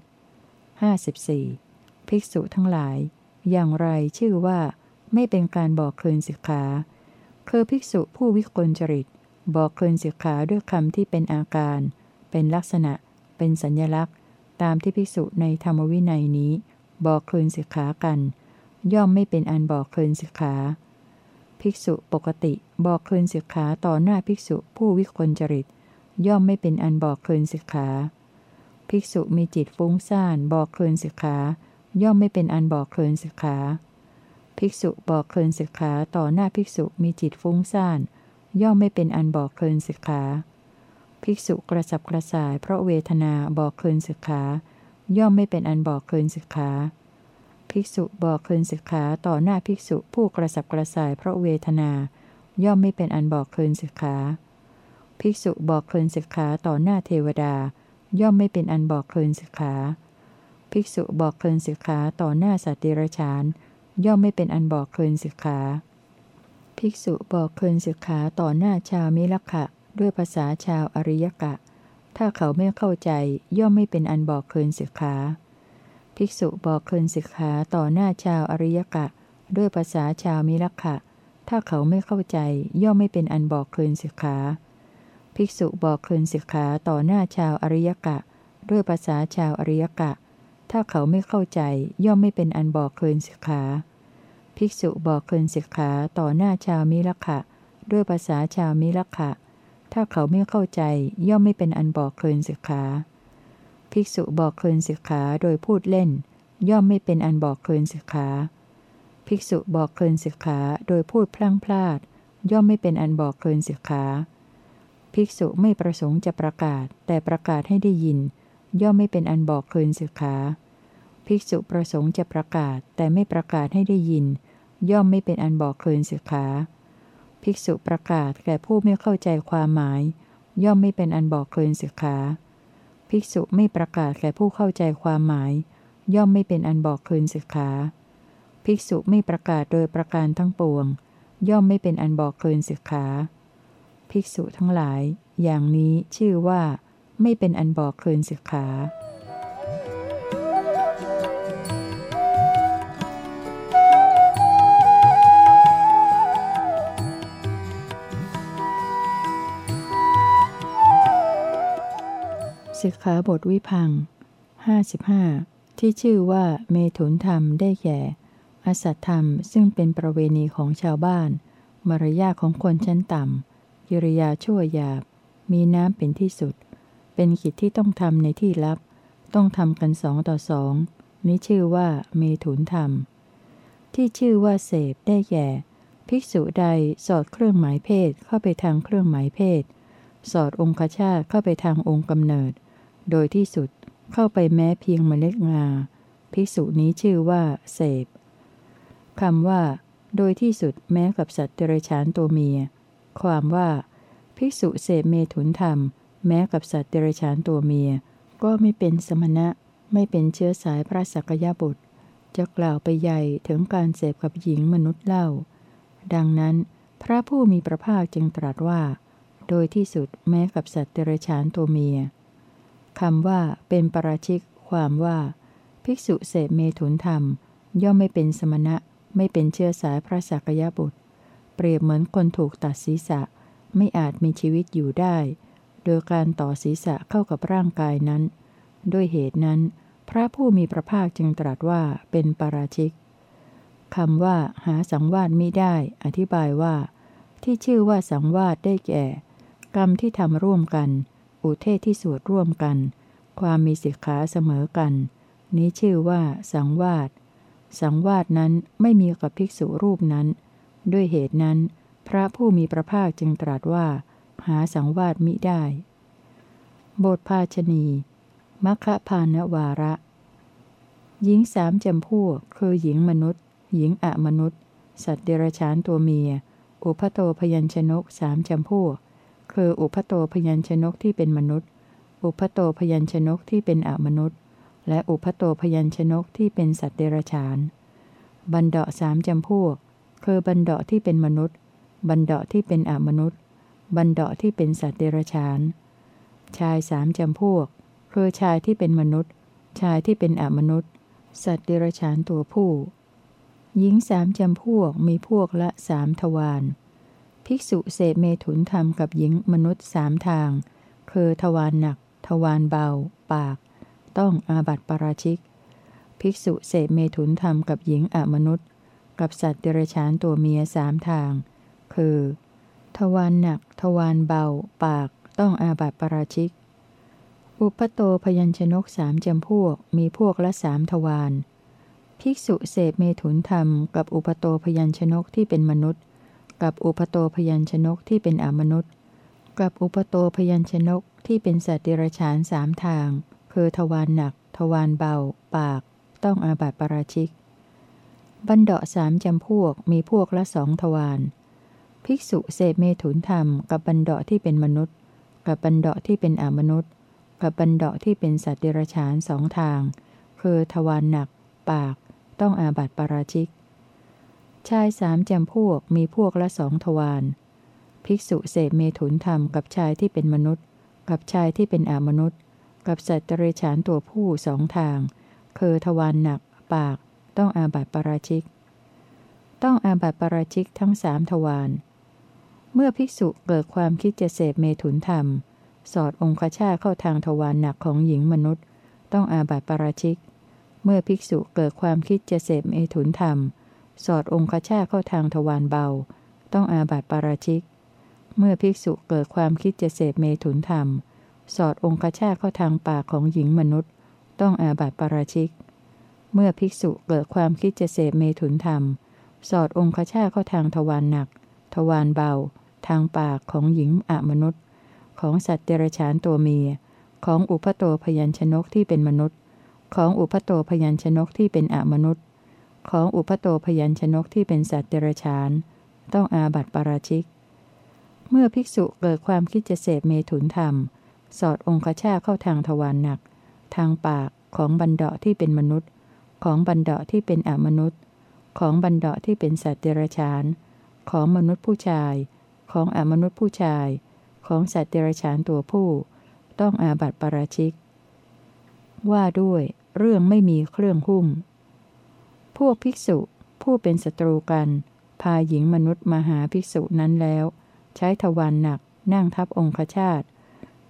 54. ภิกษุทั้งหลายอย่างไรชื่อว่าไม่เป็นการบอกคืนสิกขาคือภิกษุผู้วิกลจริตบอกคืนสิกขาด้วยคำที่เป็นอาการเป็นลักษณะเป็นสัญลักษณ์ตามที่ภิกษุในธรรมวินัยนี้บอกคืนสิกขากันย่อมไม่เป็นอันบอกคืนสิกขาภิกษุปกติบอกคืนสิกขาต่อหน้าภิกษุผู้วิกลจริตย่อมไม่เป็นอันบอกคืนสิกขาภิกษุมีจิตฟุ้งซ่านบอกคืนสิกขาย่อมไม่เป็นอันบอกคืนสิกขาภิกษุบอกคืนสิกขาต่อหน้าภิกษุมีจิตฟุ้งซ่านย่อมไม่เป็นอันบอกคืนสิกขาภิกษุกระสับกระส่ายเพราะเวทนาบอกคืนสิกขาย่อมไม่เป็นอันบอกคืนสิกขาภิกษุบอกคืนสิกขาต่อหน้าภิกษุผู้กระสับกระส่ายเพราะเวทนาย่อมไม่เป็นอันบอกคืนสิกขาภิกษุบอกคืนสิกขาต่อหน้าเทวดาย่อมไม่เป็นอันบอกคืนสิกขาภิกษุบอกคืนสิกขาต่อหน้าสัตว์เดรัจฉานย่อมไม่เป็นอันบอกคืนสิกขาภิกษุบอกคืนสิกขาต่อหน้าชาวมิลักขะด้วยภาษาชาวอริยกะถ้าเขาไม่เข้าใจย่อมไม่เป็นอันบอกคืนสิกขาภิกษุบอกคืนสิกขาต่อหน้าชาวอริยกะด้วยภาษาชาวมิลักขะถ้าเขาไม่เข้าใจย่อมไม่เป็นอันบอกคืนสิกขาภิกษุบอกคืนสิกขาต่อหน้าชาวอริยกะด้วยภาษาชาวอริยกะถ้าเขาไม่เข้าใจย่อมไม่เป็นอันบอกคืนสิกขาภิกษุบอกคืนสิกขาต่อหน้าชาวมิลักขะด้วยภาษาชาวมิลักขะถ้าเขาไม่เข้าใจย่อมไม่เป็นอันบอกคืนสิกขาภิกษุบอกคืนสิกขาโดยพูดเล่นย่อมไม่เป็นอันบอกคืนสิกขาภิกษุบอกคืนสิกขาโดยพูดพลั้งพลาดย่อมไม่เป็นอันบอกคืนสิกขาภิกษุไม่ประสงค์จะประกาศแต่ประกาศให้ได้ยินย่อมไม่เป็นอันบอกคืนสิกขาภิกษุประสงค์จะประกาศแต่ไม่ประกาศให้ได้ยินย่อมไม่เป็นอันบอกคืนสิกขาภิกษุประกาศแก่ผู้ไม่เข้าใจความหมายย่อมไม่เป็นอันบอกคืนสิกขาภิกษุไม่ประกาศแก่ผู้เข้าใจความหมายย่อมไม่เป็นอันบอกคืนสิกขาภิกษุไม่ประกาศโดยประการทั้งปวงย่อมไม่เป็นอันบอกคืนสิกขาภิกษุทั้งหลายอย่างนี้ชื่อว่าไม่เป็นอันบอกคืนสิกขาสิกขาบทวิพัง55ที่ชื่อว่าเมถุนธรรมได้แก่อสัตธรรมซึ่งเป็นประเวณีของชาวบ้านมารยาทของคนชั้นต่ำกิริยาชั่วหยาบมีน้ำเป็นที่สุดเป็นกิจที่ต้องทำในที่ลับต้องทำกัน2 ต่อ 2นี้ชื่อว่าเมถุนธรรมที่ชื่อว่าเสพได้แก่ภิกษุใดสอดเครื่องหมายเพศเข้าไปทางเครื่องหมายเพศสอดองคชาตเข้าไปทางองค์กำเนิดโดยที่สุดเข้าไปแม้เพียงเมล็ดงาภิกษุนี้ชื่อว่าเสพคำว่าโดยที่สุดแม้กับสัตว์เดรัจฉานตัวเมียความว่าภิกษุเสพเมถุนธรรมแม้กับสัตว์เดรัจฉานตัวเมียก็ไม่เป็นสมณะไม่เป็นเชื้อสายพระสักยบุตรจะกล่าวไปใหญ่ถึงการเสพกับหญิงมนุษย์เล่าดังนั้นพระผู้มีพระภาคจึงตรัสว่าโดยที่สุดแม้กับสัตว์เดรัจฉานตัวเมียคำว่าเป็นปราชิกความว่าภิกษุเสพเมถุนธรรมย่อมไม่เป็นสมณะไม่เป็นเชื้อสายพระสักยบุตรเปรียบเหมือนคนถูกตัดศีรษะไม่อาจมีชีวิตอยู่ได้โดยการต่อศีรษะเข้ากับร่างกายนั้นด้วยเหตุนั้นพระผู้มีพระภาคจึงตรัสว่าเป็นปาราชิกคำว่าหาสังวาสมิได้อธิบายว่าที่ชื่อว่าสังวาสได้แก่กรรมที่ทำร่วมกันอุเทศที่สวดร่วมกันความมีสิกขาเสมอกันนี้ชื่อว่าสังวาสสังวาสนั้นไม่มีกับภิกษุรูปนั้นด้วยเหตุนั้นพระผู้มีพระภาคจึงตรัสว่าหาสังวาสมิได้บทภาชณีมัคคพานวาระหญิง3 จำพวกคือหญิงมนุษย์หญิงอมนุษย์สัตว์เดรัจฉานตัวเมียอุพโตพยัญชนก3 จำพวกคืออุพโตพยัญชนกที่เป็นมนุษย์อุพโตพยัญชนกที่เป็นอมนุษย์และอุพโตพยัญชนกที่เป็นสัตว์เดรัจฉานบันเดาะ3 จำพวกคือบันเดาะที่เป็นมนุษย์บันเดาะที่เป็นอมนุษย์บันเดาะที่เป็นสัตว์เดรัจฉานชาย3 จำพวกคือชายที่เป็นมนุษย์ชายที่เป็นอมนุษย์สัตว์เดรัจฉานตัวผู้หญิง3 จำพวกมีพวกละ3 ทวารภิกษุเสพเมถุนธรรมกับหญิงมนุษย์3 ทางคือทวารหนักทวารเบาปากต้องอาบัติปาราชิกภิกษุเสพเมถุนธรรมกับหญิงอมนุษย์กับสัตว์เดรัจฉานตัวเมีย3 ทางคือทวารหนักทวารเบาปากต้องอาบัติปาราชิกอุปโตพยัญชนก3 จำพวกมีพวกละ3 ทวารภิกษุเสพเมถุนธรรมกับอุปโตพยัญชนกที่เป็นมนุษย์กับอุปโตพยัญชนกที่เป็นอมนุษย์กับอุปโตพยัญชนกที่เป็นสัตว์เดรัจฉาน3 ทางคือทวารหนักทวารเบาปากต้องอาบัติปาราชิกบันเดาะ3 จำพวกมีพวกละ2 ทวารภิกษุเสพเมถุนธรรมกับบันเดาะที่เป็นมนุษย์กับบันเดาะที่เป็นอมนุษย์กับบันเดาะที่เป็นสัตว์เดรัจฉาน2 ทางคือทวารหนักปากต้องอาบัติปาราชิกชาย3 จำพวกมีพวกละ2 ทวารภิกษุเสพเมถุนธรรมกับชายที่เป็นมนุษย์กับชายที่เป็นอมนุษย์กับสัตว์เดรัจฉานตัวผู้2 ทางคือทวารหนักปากต้องอาบัติปาราชิกต้องอาบัติปาราชิกทั้ง3 ทวารเมื่อภิกษุเกิดความคิดจะเสพเมถุนธรรมสอดองคชาตเข้าทางทวารหนักของหญิงมนุษย์ต้องอาบัติปาราชิกเมื่อภิกษุเกิดความคิดจะเสพเมถุนธรรมสอดองคชาตเข้าทางทวารเบาต้องอาบัติปาราชิกเมื่อภิกษุเกิดความคิดจะเสพเมถุนธรรมสอดองคชาตเข้าทางปากของหญิงมนุษย์ต้องอาบัติปาราชิกเมื่อภิกษุเกิดความคิดจะเสพเมถุนธรรมสอดองคชาตเข้าทางทวารหนักทวารเบาทางปากของหญิงอมนุษย์ของสัตว์เดรัจฉานตัวเมียของอุพโตพยัญชนกที่เป็นมนุษย์ของอุพโตพยัญชนกที่เป็นอมนุษย์ของอุพโตพยัญชนกที่เป็นสัตว์เดรัจฉานต้องอาบัติปาราชิกเมื่อภิกษุเกิดความคิดจะเสพเมถุนธรรมสอดองคชาตเข้าทางทวารหนักทางปากของบันเดาะที่เป็นมนุษย์ของบันเดาะที่เป็นอมนุษย์ของบันเดาะที่เป็นสัตว์เดรัจฉานของมนุษย์ผู้ชายของอมนุษย์ผู้ชายของสัตว์เดรัจฉานตัวผู้ต้องอาบัติปาราชิกว่าด้วยเรื่องไม่มีเครื่องหุ้มพวกภิกษุผู้เป็นศัตรูกันพาหญิงมนุษย์มาหาภิกษุนั้นแล้วใช้ทวารหนักนั่งทับองคชาต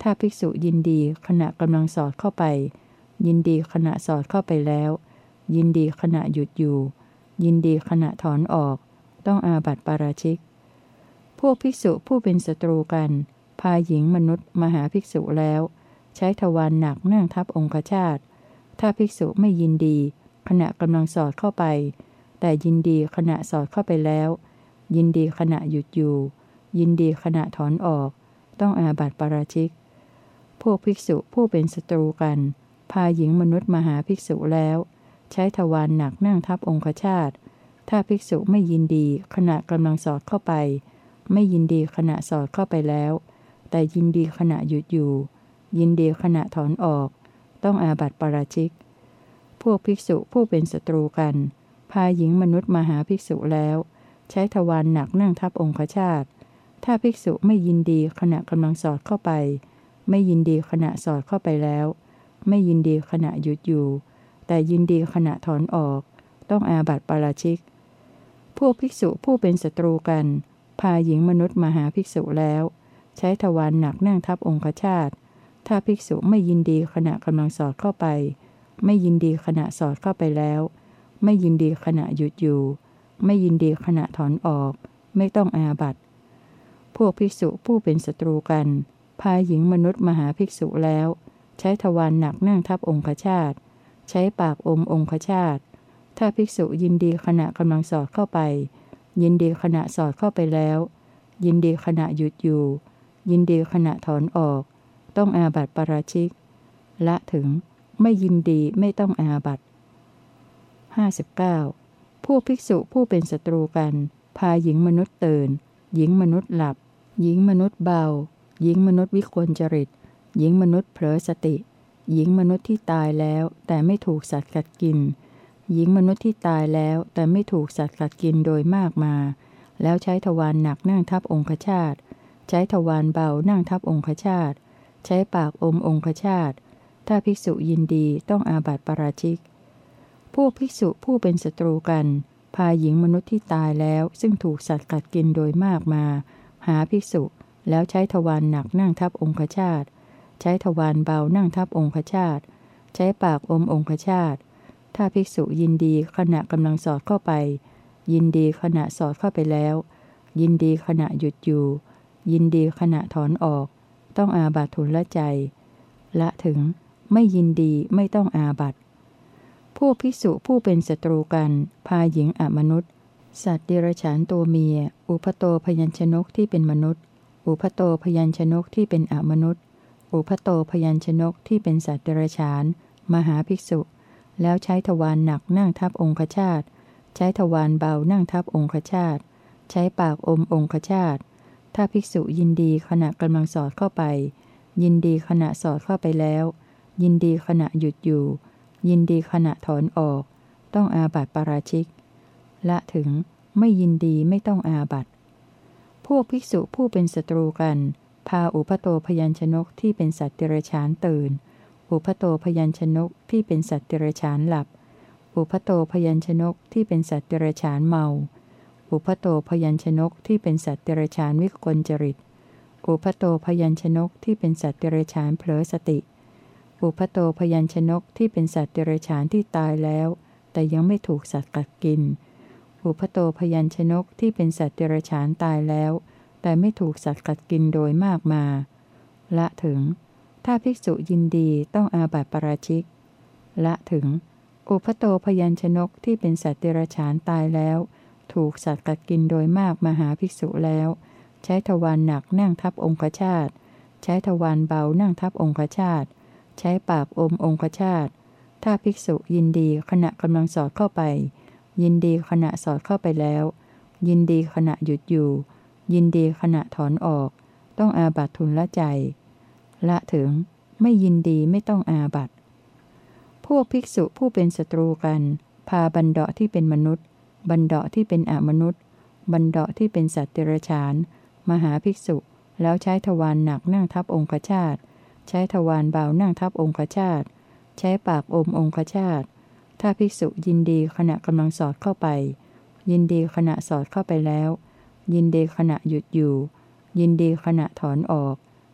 ถ้าภิกษุยินดีขณะกำลังสอดเข้าไปยินดีขณะสอดเข้าไปแล้วยินดีขณะหยุดอยู่ยินดีขณะถอนออกต้องอาบัติปาราชิกพวกภิกษุผู้เป็นศัตรูกันพาหญิงมนุษย์มาหาภิกษุแล้วใช้ทวารหนักนั่งทับองคชาตถ้าภิกษุไม่ยินดีขณะกำลังสอดเข้าไปแต่ยินดีขณะสอดเข้าไปแล้วยินดีขณะหยุดอยู่ยินดีขณะถอนออกต้องอาบัติปาราชิกพวกภิกษุผู้เป็นศัตรูกันพาหญิงมนุษย์มาหาภิกษุแล้วใช้ทวารหนักนั่งทับองคชาตถ้าภิกษุไม่ยินดีขณะกำลังสอดเข้าไปไม่ยินดีขณะสอดเข้าไปแล้วแต่ยินดีขณะหยุดอยู่ยินดีขณะถอนออกต้องอาบัติปาราชิกพวกภิกษุผู้เป็นศัตรูกันพาหญิงมนุษย์มาหาภิกษุแล้วใช้ทวารหนักนั่งทับองคชาตถ้าภิกษุไม่ยินดีขณะกำลังสอดเข้าไปไม่ยินดีขณะสอดเข้าไปแล้วไม่ยินดีขณะหยุดอยู่แต่ยินดีขณะถอนออกต้องอาบัติปาราชิกพวกภิกษุผู้เป็นศัตรูกันพาหญิงมนุษย์มาหาภิกษุแล้วใช้ทวารหนักนั่งทับองคชาตถ้าภิกษุไม่ยินดีขณะกำลังสอดเข้าไปไม่ยินดีขณะสอดเข้าไปแล้วไม่ยินดีขณะหยุดอยู่ไม่ยินดีขณะถอนออกไม่ต้องอาบัติพวกภิกษุผู้เป็นศัตรูกันพาหญิงมนุษย์มาหาภิกษุแล้วใช้ทวารหนักนั่งทับองคชาตใช้ปากอมองคชาตถ้าภิกษุยินดีขณะกำลังสอดเข้าไปยินดีขณะสอดเข้าไปแล้วยินดีขณะหยุดอยู่ยินดีขณะถอนออกต้องอาบัติปาราชิกละถึงไม่ยินดีไม่ต้องอาบัติ59พวกภิกษุผู้เป็นศัตรูกันพาหญิงมนุษย์ตื่นหญิงมนุษย์หลับหญิงมนุษย์เบาหญิงมนุษย์วิกลจริตหญิงมนุษย์เผลอสติหญิงมนุษย์ที่ตายแล้วแต่ไม่ถูกสัตว์กัดกินหญิงมนุษย์ที่ตายแล้วแต่ไม่ถูกสัตว์กัดกินโดยมากมาแล้วใช้ทวารหนักนั่งทับองคชาตใช้ทวารเบานั่งทับองคชาตใช้ปากอมองคชาตถ้าภิกษุยินดีต้องอาบัติปาราชิกพวกภิกษุผู้เป็นศัตรูกันพาหญิงมนุษย์ที่ตายแล้วซึ่งถูกสัตว์กัดกินโดยมากมาหาภิกษุแล้วใช้ทวารหนักนั่งทับองคชาตใช้ทวารเบานั่งทับองคชาตใช้ปากอมองคชาตถ้าภิกษุยินดีขณะกำลังสอดเข้าไปยินดีขณะสอดเข้าไปแล้วยินดีขณะหยุดอยู่ยินดีขณะถอนออกต้องอาบัติทุลใจละถึงไม่ยินดีไม่ต้องอาบัติพวกภิกษุผู้เป็นศัตรูกันพาหญิงอมนุษย์สัตว์เดรัจฉานตัวเมียอุพโตพยัญชนกที่เป็นมนุษย์อุพโตพยัญชนกที่เป็นอมนุษย์อุพโตพยัญชนกที่เป็นสัตว์เดรัจฉานมหาภิกษุแล้วใช้ทวารหนักนั่งทับองคชาตใช้ทวารเบานั่งทับองคชาตใช้ปากอมองคชาตถ้าภิกษุยินดีขณะกำลังสอดเข้าไปยินดีขณะสอดเข้าไปแล้วยินดีขณะหยุดอยู่ยินดีขณะถอนออกต้องอาบัติปาราชิกละถึงไม่ยินดีไม่ต้องอาบัติพวกภิกษุผู้เป็นศัตรูกันพาอุพโตพยัญชนกที่เป็นสัตว์เดรัจฉานตื่นอุพโตพยัญชนกที่เป็นสัตว์เดรัจฉานหลับอุพโตพยัญชนกที่เป็นสัตว์เดรัจฉานเมาอุพโตพยัญชนกที่เป็นสัตว์เดรัจฉานวิกลจริตอุพโตพยัญชนกที่เป็นสัตว์เดรัจฉานเผลอสติอุพโตพยัญชนกที่เป็นสัตว์เดรัจฉานที่ตายแล้วแต่ยังไม่ถูกสัตว์กัดกินอุพโตพยัญชนกที่เป็นสัตว์เดรัจฉานตายแล้วแต่ไม่ถูกสัตว์กัดกินโดยมากมาละถึงถ้าภิกษุยินดีต้องอาบัติปาราชิกละถึงอุพโตพยัญชนกที่เป็นสัตว์เดรัจฉานตายแล้วถูกสัตว์กัดกินโดยมากมาหาภิกษุแล้วใช้ทวารหนักนั่งทับองคชาตใช้ทวารเบานั่งทับองคชาตใช้ปากอมองคชาตถ้าภิกษุยินดีขณะกำลังสอดเข้าไปยินดีขณะสอดเข้าไปแล้วยินดีขณะหยุดอยู่ยินดีขณะถอนออกต้องอาบัติทุลใจละถึงไม่ยินดีไม่ต้องอาบัติพวกภิกษุผู้เป็นศัตรูกันพาบันเดาะที่เป็นมนุษย์บันเดาะที่เป็นอมนุษย์บันเดาะที่เป็นสัตว์เดรัจฉานมหาภิกษุแล้วใช้ทวารหนักนั่งทับองคชาตใช้ทวารเบานั่งทับองคชาตใช้ปากอมองคชาตถ้าภิกษุยินดีขณะกำลังสอดเข้าไปยินดีขณะสอดเข้าไปแล้วยินดีขณะหยุดอยู่ยินดีขณะถอนออก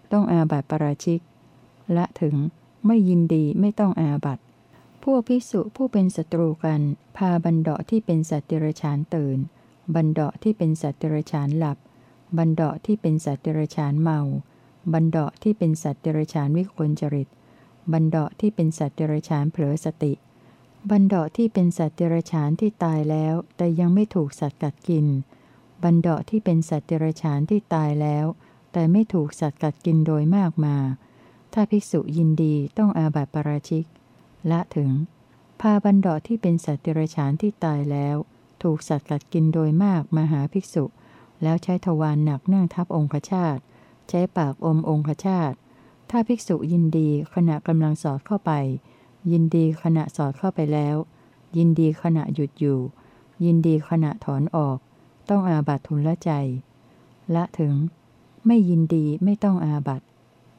ต้องอาบัติปาราชิกละถึงไม่ยินดีไม่ต้องอาบัติพวกภิกษุผู้เป็นศัตรูกันพาบันเดาะที่เป็นสัตว์เดรัจฉานตื่นบันเดาะที่เป็นสัตว์เดรัจฉานหลับบันเดาะที่เป็นสัตว์เดรัจฉานเมาบันเดาะที่เป็นสัตว์เดรัจฉานวิกลจริตบันเดาะที่เป็นสัตว์เดรัจฉานเผลอสติบันเดาะที่เป็นสัตว์เดรัจฉานที่ตายแล้วแต่ยังไม่ถูกสัตว์กัดกินบันเดาะที่เป็นสัตว์เดรัจฉานที่ตายแล้วแต่ไม่ถูกสัตว์กัดกินโดยมากมาถ้าภิกษุยินดีต้องอาบัติปาราชิกละถึงพาบันเดาะที่เป็นสัตว์เดรัจฉานที่ตายแล้วถูกสัตว์กัดกินโดยมากมาหาภิกษุแล้วใช้ทวารหนักนั่งทับองคชาตใช้ปากอมองคชาตถ้าภิกษุยินดีขณะกำลังสอดเข้าไปยินดีขณะสอดเข้าไปแล้วยินดีขณะหยุดอยู่ยินดีขณะถอนออกต้องอาบัติทุนละใจละถึงไม่ยินดีไม่ต้องอาบัติ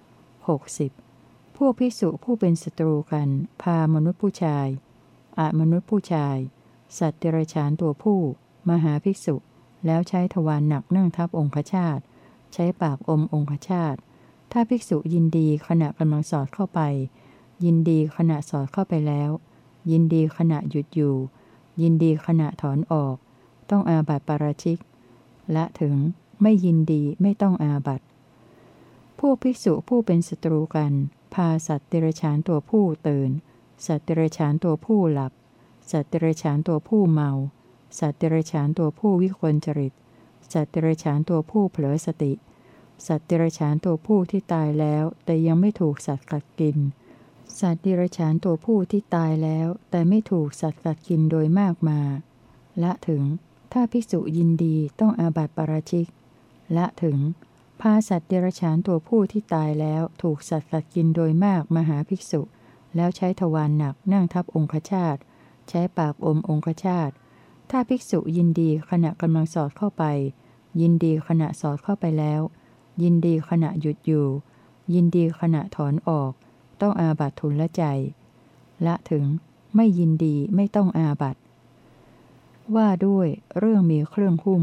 60พวกภิกษุผู้เป็นศัตรูกันพามนุษย์ผู้ชายมนุษย์ผู้ชายสัตว์เดรัจฉานตัวผู้มาหาภิกษุแล้วใช้ทวารหนักนั่งทับองคชาตใช้ปากอมองคชาตถ้าภิกษุยินดีขณะกำลังสอดเข้าไปยินดีขณะสอดเข้าไปแล้วยินดีขณะหยุดอยู่ยินดีขณะถอนออกต้องอาบัติปาราชิกละถึงไม่ยินดีไม่ต้องอาบัติพวกภิกษุผู้เป็นศัตรูกันพาสัตว์เดรัจฉานตัวผู้ตื่นสัตว์เดรัจฉานตัวผู้หลับสัตว์เดรัจฉานตัวผู้เมาสัตว์เดรัจฉานตัวผู้วิกลจริตสัตว์เดรัจฉานตัวผู้เผลอสติสัตว์เดรัจฉานตัวผู้ที่ตายแล้วแต่ยังไม่ถูกสัตว์กัดกินสัตว์เดรัจฉานตัวผู้ที่ตายแล้วแต่ไม่ถูกสัตว์กัดกินโดยมากมาละถึงถ้าภิกษุยินดีต้องอาบัติปาราชิกละถึงพาสัตว์เดรัจฉานตัวผู้ที่ตายแล้วถูกสัตว์กัดกินโดยมากมาหาภิกษุแล้วใช้ทวารหนักนั่งทับองคชาตใช้ปากอมองคชาตถ้าภิกษุยินดีขณะกำลังสอดเข้าไปยินดีขณะสอดเข้าไปแล้วยินดีขณะหยุดอยู่ยินดีขณะถอนออกต้องอาบัติทุนละใจละถึงไม่ยินดีไม่ต้องอาบัติว่าด้วยเรื่องมีเครื่องหุ้ม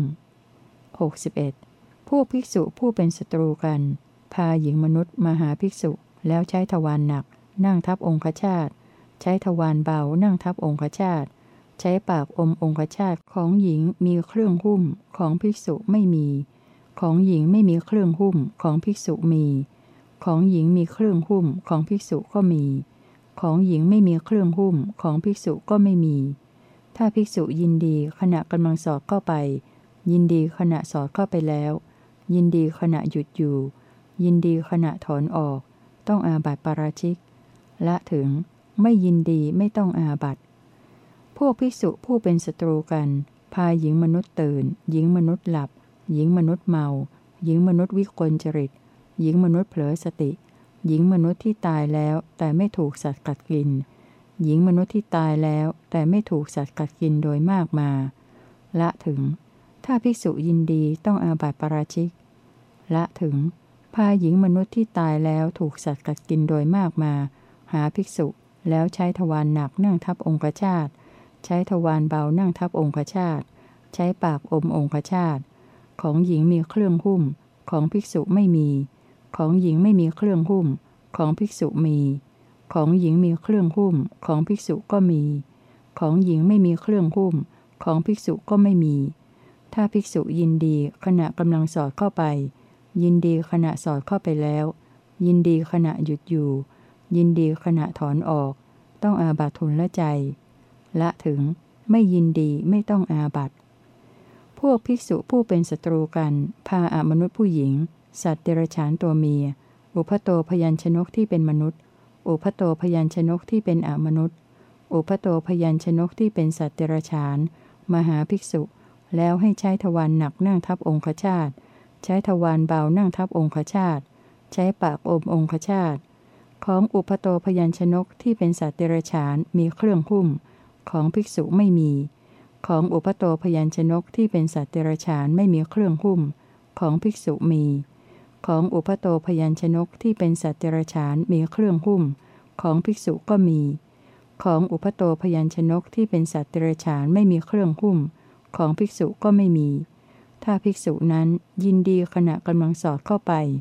61พวกภิกษุผู้เป็นศัตรูกันพาหญิงมนุษย์มาหาภิกษุแล้วใช้ทวารหนักนั่งทับองคชาตใช้ทวารเบานั่งทับองคชาตใช้ปากอมองคชาตของหญิงมีเครื่องหุ้มของภิกษุไม่มีของหญิงไม่มีเครื่องหุ้มของภิกษุมีของหญิงมีเครื่องหุ้มของภิกษุก็มีของหญิงไม่มีเครื่องหุ้มของภิกษุก็ไม่มีถ้าภิกษุยินดีขณะกำลังสอดเข้าไปยินดีขณะสอดเข้าไปแล้วยินดีขณะหยุดอยู่ยินดีขณะถอนออกต้องอาบัติปาราชิกละถึงไม่ยินดีไม่ต้องอาบัติพวกภิกษุผู้เป็นศัตรูกันพาหญิงมนุษย์ตื่นหญิงมนุษย์หลับหญิงมนุษย์เมาหญิงมนุษย์วิกลจริตหญิงมนุษย์เผลอสติหญิงมนุษย์ที่ตายแล้วแต่ไม่ถูกสัตว์กัดกินหญิงมนุษย์ที่ตายแล้วแต่ไม่ถูกสัตว์กัดกินโดยมากมาละถึงถ้าภิกษุยินดีต้องอาบัติปาราชิกละถึงพาหญิงมนุษย์ที่ตายแล้วถูกสัตว์กัดกินโดยมากมาหาภิกษุแล้วใช้ทวารหนักนั่งทับองคชาตใช้ทวารเบานั่งทับองคชาตใช้ปากอมองคชาตของหญิงมีเครื่องหุ้มของภิกษุไม่มีของหญิงไม่มีเครื่องหุ้มของภิกษุมีของหญิงมีเครื่องหุ้มของภิกษุก็มีของหญิงไม่มีเครื่องหุ้มของภิกษุก็ไม่มีถ้าภิกษุยินดีขณะกำลังสอดเข้าไปยินดีขณะสอดเข้าไปแล้วยินดีขณะหยุดอยู่ยินดีขณะถอนออกต้องอาบัติทุนละใจละถึงไม่ยินดีไม่ต้องอาบัติพวกภิกษุผู้เป็นศัตรูกันพาอมนุษย์ผู้หญิงสัตว์เดรัจฉานตัวเมียอุพโตพยัญชนกที่เป็นมนุษย์อุพโตพยัญชนกที่เป็นอมนุษย์อุพโตพยัญชนกที่เป็นสัตว์เดรัจฉานมาหาภิกษุแล้วให้ใช้ทวารหนักนั่งทับองคชาตใช้ทวารเบานั่งทับองคชาตใช้ปากอมองคชาตของอุพโตพยัญชนกที่เป็นสัตว์เดรัจฉานมีเครื่องหุ้มของภิกษุไม่มีของอุพโตพยัญชนกที่เป็นสัตว์เดรัจฉานไม่มีเครื่องหุ้มของภิกษุมีของอุพโตพยัญชนกที่เป็นสัตว์เดรัจฉานมีเครื่องหุ้มของภิกษุก็มีของอุพโตพยัญชนกที่เป็นสัตว์เดรัจฉานไม่มีเครื่องหุ้มของภิกษุก็ไม่มีถ้าภิกษุนั้นยินดีขณะกำลังสอดเข้าไป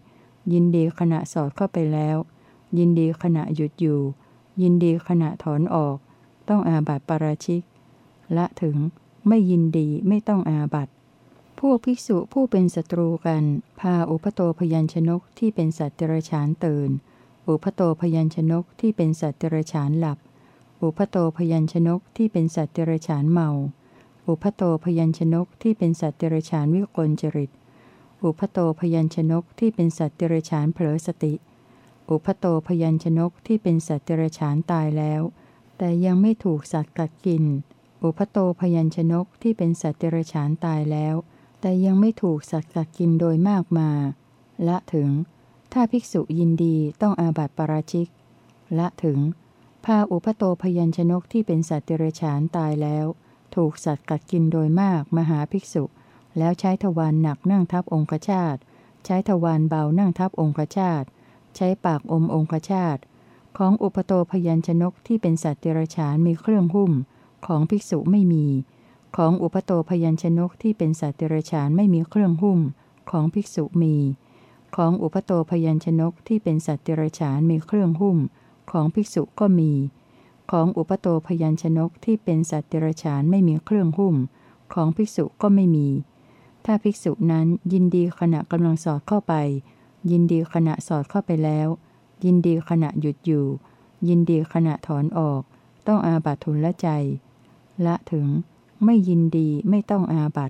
ยินดีขณะสอดเข้าไปแล้วยินดีขณะหยุดอยู่ยินดีขณะถอนออกต้องอาบัติปาราชิกละถึงไม่ยินดีไม่ต้องอาบัติพวกภิกษุผู้เป็นศัตรูกันพาอุปโตพยัญชนกที่เป็นสัตว์เดรัจฉานตื่นอุปโตพยัญชนกที่เป็นสัตว์เดรัจฉานหลับอุปโตพยัญชนกที่เป็นสัตว์เดรัจฉานเมาอุปโตพยัญชนกที่เป็นสัตว์เดรัจฉานวิกลจริตอุปโตพยัญชนกที่เป็นสัตว์เดรัจฉานเผลอสติอุปโตพยัญชนกที่เป็นสัตว์เดรัจฉานตายแล้วแต่ยังไม่ถูกสัตว์กัดกินอุปโตพยัญชนกที่เป็นสัตว์เดรัจฉานตายแล้วแต่ยังไม่ถูกสัตว์กัดกินโดยมากมาละถึงถ้าภิกษุยินดีต้องอาบัติปาราชิกละถึงพาอุปโตพยัญชนกที่เป็นสัตว์เดรัจฉานตายแล้วถูกสัตว์กัดกินโดยมากมหาภิกษุแล้วใช้ทวารหนักนั่งทับองคชาตใช้ทวารเบานั่งทับองคชาตใช้ปากอมองคชาตของอุปโตพยัญชนกที่เป็นสัตว์เดรัจฉานมีเครื่องหุ้มของภิกษุไม่มีของอุปโตพยัญชนกที่เป็นสัตว์เดรัจฉานไม่มีเครื่องหุ้มของภิกษุมีของอุปโตพยัญชนกที่เป็นสัตว์เดรัจฉานมีเครื่องหุ้มของภิกษุก็มีของอุปโตพยัญชนกที่เป็นสัตว์เดรัจฉานไม่มีเครื่องหุ้มของภิกษุก็ไม่มีถ้าภิกษุนั้นยินดีขณะกำลังสอดเข้าไปยินดีขณะสอดเข้าไปแล้วยินดีขณะหยุดอยู่ยินดีขณะถอนออกต้องอาบัติทุนละใจละถึงไม่ยินดีไม่ต้องอาบัติ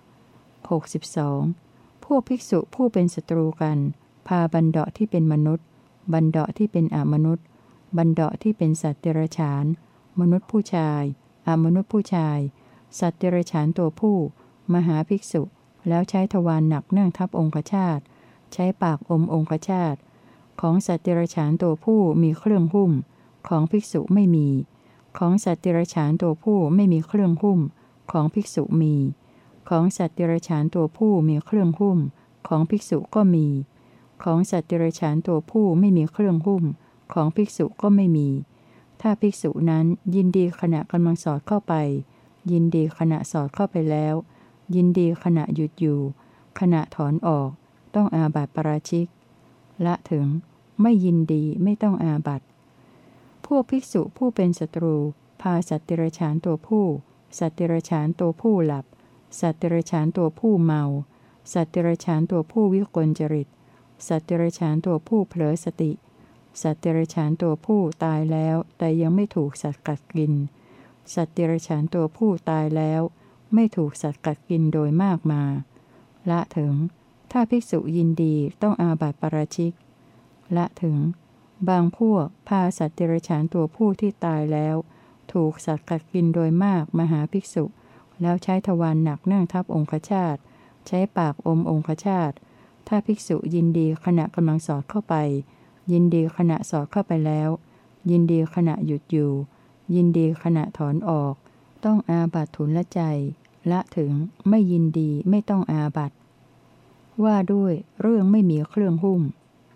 62. พวกภิกษุผู้เป็นศัตรูกันพาบันเดาะที่เป็นมนุษย์บันเดาะที่เป็นอมนุษย์บันเดาะที่เป็นสัตว์เดรัจฉานมนุษย์ผู้ชายอมนุษย์ผู้ชายสัตว์เดรัจฉานตัวผู้มหาภิกษุแล้วใช้ทวารหนักนั่งทับองคชาตใช้ปากอมองคชาตของสัตว์เดรัจฉานตัวผู้มีเครื่องหุ้มของภิกษุไม่มีของสัตว์เดรัจฉานตัวผู้ไม่มีเครื่องหุ้มของภิกษุมีของสัตว์เดรัจฉานตัวผู้มีเครื่องหุ้มของภิกษุก็มีของสัตว์เดรัจฉานตัวผู้ไม่มีเครื่องหุ้มของภิกษุก็ไม่มีถ้าภิกษุนั้นยินดีขณะกำลังสอดเข้าไปยินดีขณะสอดเข้าไปแล้วยินดีขณะหยุดอยู่ขณะถอนออกต้องอาบัติปาราชิกละถึงไม่ยินดีไม่ต้องอาบัติพวกภิกษุผู้เป็นศัตรูพาสัตว์เดรัจฉานตัวผู้สัตว์เดรัจฉานตัวผู้หลับสัตว์เดรัจฉานตัวผู้เมาสัตว์เดรัจฉานตัวผู้วิกลจริตสัตว์เดรัจฉานตัวผู้เผลอสติสัตว์เดรัจฉานตัวผู้ตายแล้วแต่ยังไม่ถูกสัตว์กัดกินสัตว์เดรัจฉานตัวผู้ตายแล้วไม่ถูกสัตว์กัดกินโดยมากมาละถึงถ้าภิกษุยินดีต้องอาบัติปาราชิกละถึงบางพวกพาสัตว์เดรัจฉานตัวผู้ที่ตายแล้วถูกสัตว์กัดกินโดยมากมหาภิกษุแล้วใช้ทวารหนักนั่งทับองคชาตใช้ปากอมองคชาตถ้าภิกษุยินดีขณะกำลังสอดเข้าไปยินดีขณะสอดเข้าไปแล้วยินดีขณะหยุดอยู่ยินดีขณะถอนออกต้องอาบัติทุนละใจละถึงไม่ยินดีไม่ต้องอาบัติว่าด้วยเรื่องไม่มีเครื่องหุ้ม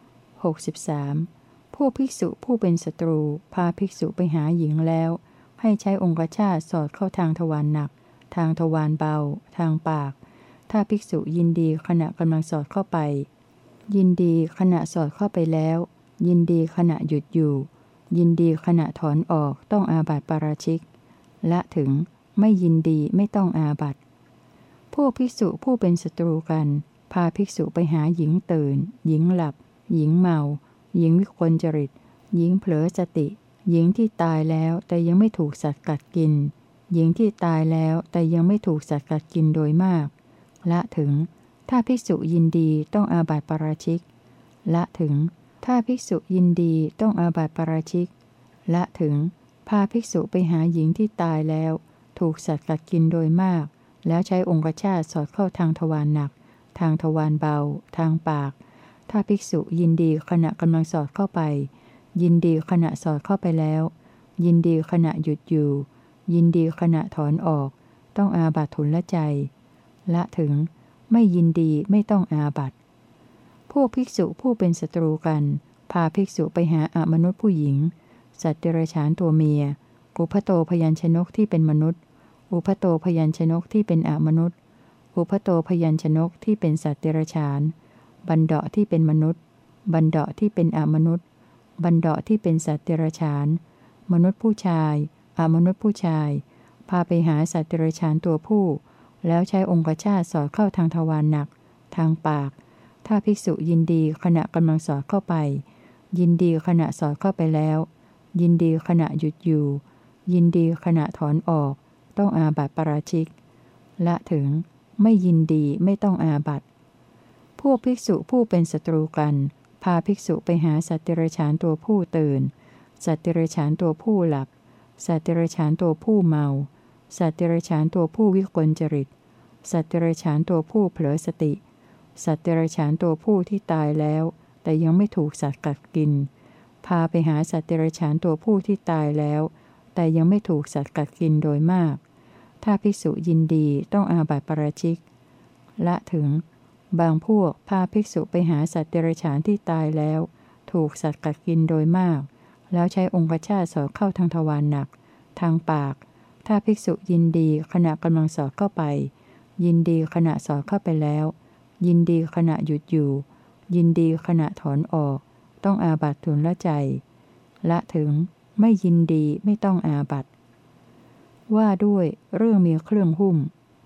63. พวกภิกษุผู้เป็นศัตรูพาภิกษุไปหาหญิงแล้วให้ใช้องคชาตสอดเข้าทางทวารหนักทางทวารเบาทางปากถ้าภิกษุยินดีขณะกำลังสอดเข้าไปยินดีขณะสอดเข้าไปแล้วยินดีขณะหยุดอยู่ยินดีขณะถอนออกต้องอาบัติปาราชิกละถึงไม่ยินดีไม่ต้องอาบัติ พวกภิกษุผู้เป็นศัตรูกันพาภิกษุไปหาหญิงตื่นหญิงหลับหญิงเมาหญิงวิกลจริตหญิงเผลอสติหญิงที่ตายแล้วแต่ยังไม่ถูกสัตว์กัดกินหญิงที่ตายแล้วแต่ยังไม่ถูกสัตว์กัดกินโดยมากละถึงถ้าภิกษุยินดีต้องอาบัติปาราชิกละถึงถ้าภิกษุยินดีต้องอาบัติปาราชิกละถึงพาภิกษุไปหาหญิงที่ตายแล้วถูกสัตว์กัดกินโดยมากแล้วใช้องคชาตสอดเข้าทางทวารหนักทางทวารเบาทางปากถ้าภิกษุยินดีขณะกำลังสอดเข้าไปยินดีขณะสอดเข้าไปแล้วยินดีขณะหยุดอยู่ยินดีขณะถอนออกต้องอาบัติทุนละใจละถึงไม่ยินดีไม่ต้องอาบัติพวกภิกษุผู้เป็นศัตรูกันพาภิกษุไปหาอมนุษย์ผู้หญิงสัตว์เดรัจฉานตัวเมียอุปโตพยัญชนกที่เป็นมนุษย์อุปโตพยัญชนกที่เป็นอมนุษย์อุปโตพยัญชนกที่เป็นสัตว์เดรัจฉานบันเดาะที่เป็นมนุษย์บันเดาะที่เป็นอมนุษย์บันเดาะที่เป็นสัตว์เดรัจฉานมนุษย์ผู้ชายอมนุษย์ผู้ชายพาไปหาสัตว์เดรัจฉานตัวผู้แล้วใช้องคชาตสอดเข้าทางทวารหนักทางปากถ้าภิกษุยินดีขณะกำลังสอดเข้าไปยินดีขณะสอดเข้าไปแล้วยินดีขณะหยุดอยู่ยินดีขณะถอนออกต้องอาบัติปาราชิกละถึงไม่ยินดีไม่ต้องอาบัติพวกภิกษุผู้เป็นศัตรูกันพาภิกษุไปหาสัตว์เดรัจฉานตัวผู้ตื่นสัตว์เดรัจฉานตัวผู้หลับสัตว์เดรัจฉานตัวผู้เมาสัตว์เดรัจฉานตัวผู้วิกลจริตสัตว์เดรัจฉานตัวผู้เผลอสติสัตว์เดรัจฉานตัวผู้ที่ตายแล้วแต่ยังไม่ถูกสัตว์กัดกินพาไปหาสัตว์เดรัจฉานตัวผู้ที่ตายแล้วแต่ยังไม่ถูกสัตว์กัดกินโดยมากถ้าภิกษุยินดีต้องอาบัติปาราชิกละถึงบางพวกพาภิกษุไปหาสัตว์เดรัจฉานที่ตายแล้วถูกสัตว์กัดกินโดยมากแล้วใช้องคชาตสอดเข้าทางทวารหนักทางปากถ้าภิกษุยินดีขณะกำลังสอดเข้าไปยินดีขณะสอดเข้าไปแล้วยินดีขณะหยุดอยู่ยินดีขณะถอนออกต้องอาบัติทุนละใจละถึงไม่ยินดีไม่ต้องอาบัติว่าด้วยเรื่องมีเครื่องหุ้ม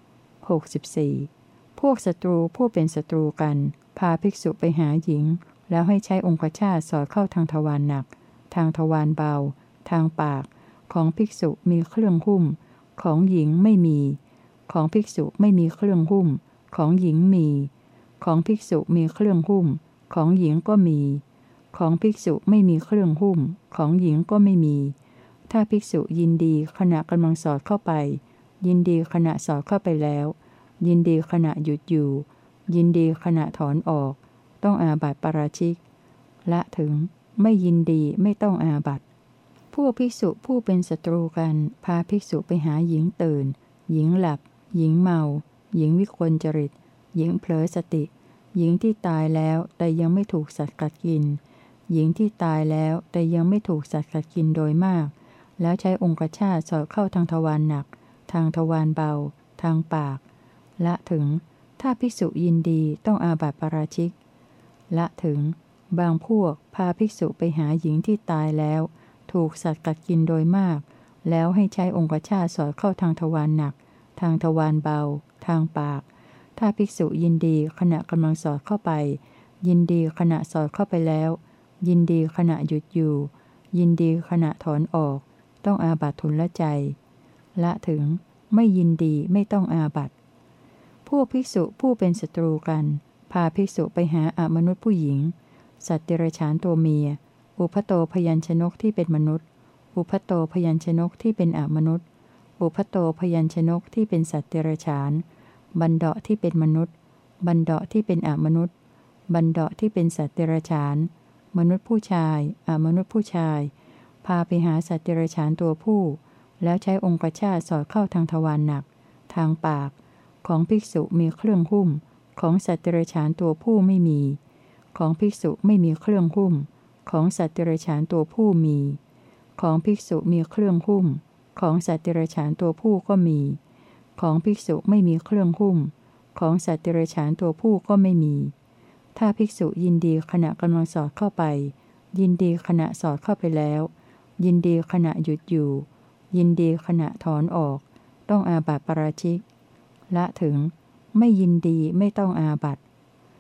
64พวกศัตรูผู้เป็นศัตรูกันพาภิกษุไปหาหญิงแล้วให้ใช้องคชาตสอดเข้าทางทวารหนักทางทวารเบาทางปากของภิกษุมีเครื่องหุ้มของหญิงไม่มีของภิกษุไม่มีเครื่องหุ้มของหญิงมีของภิกษุมีเครื่องหุ้มของหญิงก็มีของภิกษุไม่มีเครื่องหุ้มของหญิงก็ไม่มีถ้าภิกษุยินดีขณะกำลังสอดเข้าไปยินดีขณะสอดเข้าไปแล้วยินดีขณะหยุดอยู่ยินดีขณะถอนออกต้องอาบัติปาราชิกละถึงไม่ยินดีไม่ต้องอาบัติพวกภิกษุผู้เป็นศัตรูกันพาภิกษุไปหาหญิงตื่นหญิงหลับหญิงเมาหญิงวิกลจริตหญิงเผลอสติหญิงที่ตายแล้วแต่ยังไม่ถูกสัตว์กัดกินหญิงที่ตายแล้วแต่ยังไม่ถูกสัตว์กัดกินโดยมากแล้วใช้องคชาตสอดเข้าทางทวารหนักทางทวารเบาทางปากละถึงถ้าภิกษุยินดีต้องอาบัติปาราชิกละถึงบางพวกพาภิกษุไปหาหญิงที่ตายแล้วถูกสัตว์กัดกินโดยมากแล้วให้ใช้องคชาตสอดเข้าทางทวารหนักทางทวารเบาทางปากถ้าภิกษุยินดีขณะกำลังสอดเข้าไปยินดีขณะสอดเข้าไปแล้วยินดีขณะหยุดอยู่ยินดีขณะถอนออกต้องอาบัติทุนละใจละถึงไม่ยินดีไม่ต้องอาบัติพวกภิกษุผู้เป็นศัตรูกันพาภิกษุไปหาอมนุษย์ผู้หญิงสัตว์เดรัจฉานตัวเมียอุพโตพยัญชนกที่เป็นมนุษย์อุพโตพยัญชนกที่เป็นอมนุษย์อุพโตพยัญชนกที่เป็นสัตว์เดรัจฉานบันเดาะที่เป็นมนุษย์บันเดาะที่เป็นอมนุษย์บันเดาะที่เป็นสัตว์เดรัจฉานมนุษย์ผู้ชายอมนุษย์ผู้ชายพาไปหาสัตว์เดรัจฉานตัวผู้แล้วใช้องคชาตสอดเข้าทางทวารหนักทางปากของภิกษุมีเครื่องหุ้มของสัตว์เดรัจฉานตัวผู้ไม่มีของภิกษุไม่มีเครื่องหุ้มของสัตว์เดรัจฉานตัวผู้มีของภิกษุมีเครื่องหุ้มของสัตว์เดรัจฉานตัวผู้ก็มีของภิกษุไม่มีเครื่องหุ้มของสัตว์เดรัจฉานตัวผู้ก็ไม่มีถ้าภิกษุยินดีขณะกำลังสอดเข้าไปยินดีขณะสอดเข้าไปแล้วยินดีขณะหยุดอยู่ยินดีขณะถอนออกต้องอาบัติปาราชิกละถึงไม่ยินดีไม่ต้องอาบัติ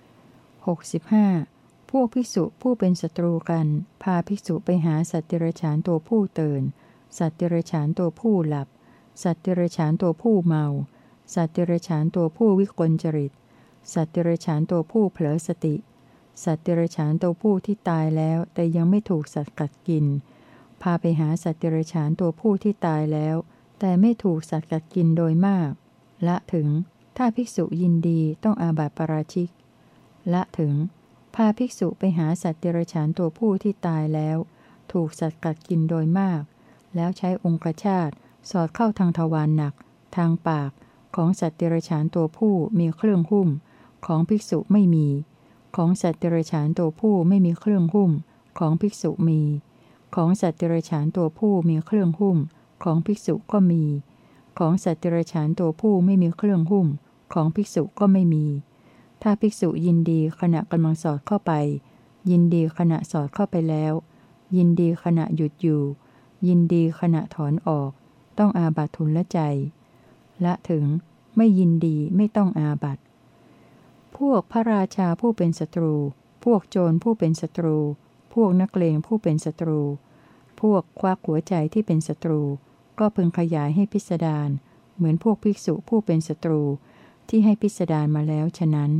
65พวกภิกษุผู้เป็นศัตรูกันพาภิกษุไปหาสัตว์เดรัจฉานตัวผู้ตื่นสัตว์เดรัจฉานตัวผู้หลับสัตว์เดรัจฉานตัวผู้เมาสัตว์เดรัจฉานตัวผู้วิกลจริตสัตว์เดรัจฉานตัวผู้เผลอสติสัตว์เดรัจฉานตัวผู้ที่ตายแล้วแต่ยังไม่ถูกสัตว์กัดกินพาไปหาสัตว์เดรัจฉานตัวผู้ที่ตายแล้วแต่ไม่ถูกสัตว์กัดกินโดยมากละถึงถ้าภิกษุยินดีต้องอาบัติปาราชิกละถึงพาภิกษุไปหาสัตว์เดรัจฉานตัวผู้ที่ตายแล้วถูกสัตว์กัดกินโดยมากแล้วใช้องคชาตสอดเข้าทางทวารหนักทางปากของสัตว์เดรัจฉานตัวผู้มีเครื่องหุ้มของภิกษุไม่มีของสัตว์เดรัจฉานตัวผู้ไม่มีเครื่องหุ้มของภิกษุมีของสัตว์เดรัจฉานตัวผู้มีเครื่องหุ้มของภิกษุก็มีของสัตว์เดรัจฉานตัวผู้ไม่มีเครื่องหุ้มของภิกษุก็ไม่มีถ้าภิกษุยินดีขณะกำลังสอดเข้าไปยินดีขณะสอดเข้าไปแล้ว ยินดีขณะหยุดอยู่ ยินดีขณะถอนออก ต้องอาบัตทุนละใจละถึงไม่ยินดีไม่ต้องอาบัตพวกพระราชาผู้เป็นศัตรู พวกโจรผู้เป็นศัตรู พวกนักเลงผู้เป็นศัตรู พวกควักหัวใจที่เป็นศัตรู ก็พึงขยายให้พิสดารเหมือนพวกภิกษุผู้เป็นศัตรูที่ให้พิสดารมาแล้วฉะนั้น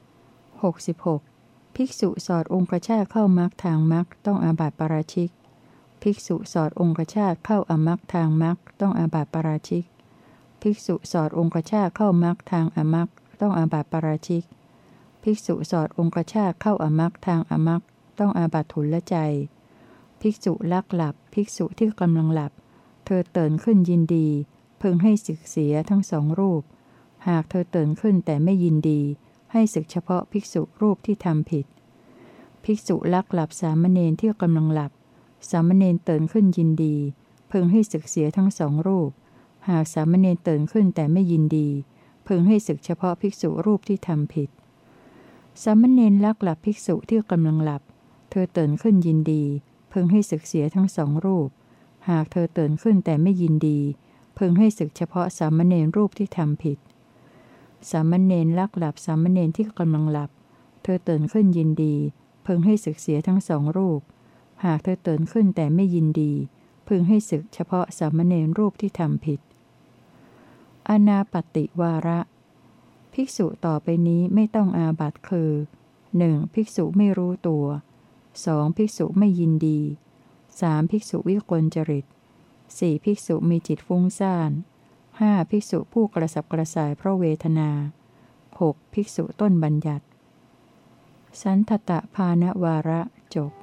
66. ภิกษุสอดองคชาตเข้ามรรคทางมรรคต้องอาบัติปาราชิก ภิกษุสอดองคชาตเข้าอมรรคทางมรรคต้องอาบัติปาราชิก ภิกษุสอดองคชาตเข้ามรรคทางอมรรคต้องอาบัติปาราชิก ภิกษุสอดองคชาตเข้าอมรรคทางอมรรคต้องอาบัติทุนละใจ ภิกษุลักหลับภิกษุที่กำลังหลับเธอตื่นขึ้นยินดีพึงให้ศึกเสียทั้งสองรูป หากเธอตื่นขึ้นแต่ไม่ยินดีให้ศึกเฉพาะภิกษุรูปที่ทำผิด ภิกษุลักหลับสามเณรที่กำลังหลับสามเณรตื่นขึ้นยินดีพึงให้ศึกเสียทั้งสองรูป หากสามเณรตื่นขึ้นแต่ไม่ยินดีพึงให้ศึกเฉพาะภิกษุรูปที่ทำผิด สามเณรลักหลับภิกษุที่กำลังหลับเธอตื่นขึ้นยินดีพึงให้ศึกเสียทั้งสองรูป หากเธอตื่นขึ้นแต่ไม่ยินดีพึงให้ศึกเฉพาะสามเณรรูปที่ทำผิด สามเณรลักหลับสามเณรที่กำลังหลับเธอตื่นขึ้นยินดีพึงให้ศึกเสียทั้งสองรูป หากเธอตื่นขึ้นแต่ไม่ยินดีพึงให้ศึกเฉพาะสามเณรรูปที่ทำผิดอานาปติวาระ ภิกษุต่อไปนี้ไม่ต้องอาบัติคือ 1. ภิกษุไม่รู้ตัว 2. ภิกษุไม่ยินดี 3. ภิกษุวิกลจริต 4. ภิกษุมีจิตฟุ้งซ่าน 5. ภิกษุผู้กระสับกระส่ายเพราะเวทนา 6. ภิกษุต้นบัญญัติ สันทตะภานวาระจบ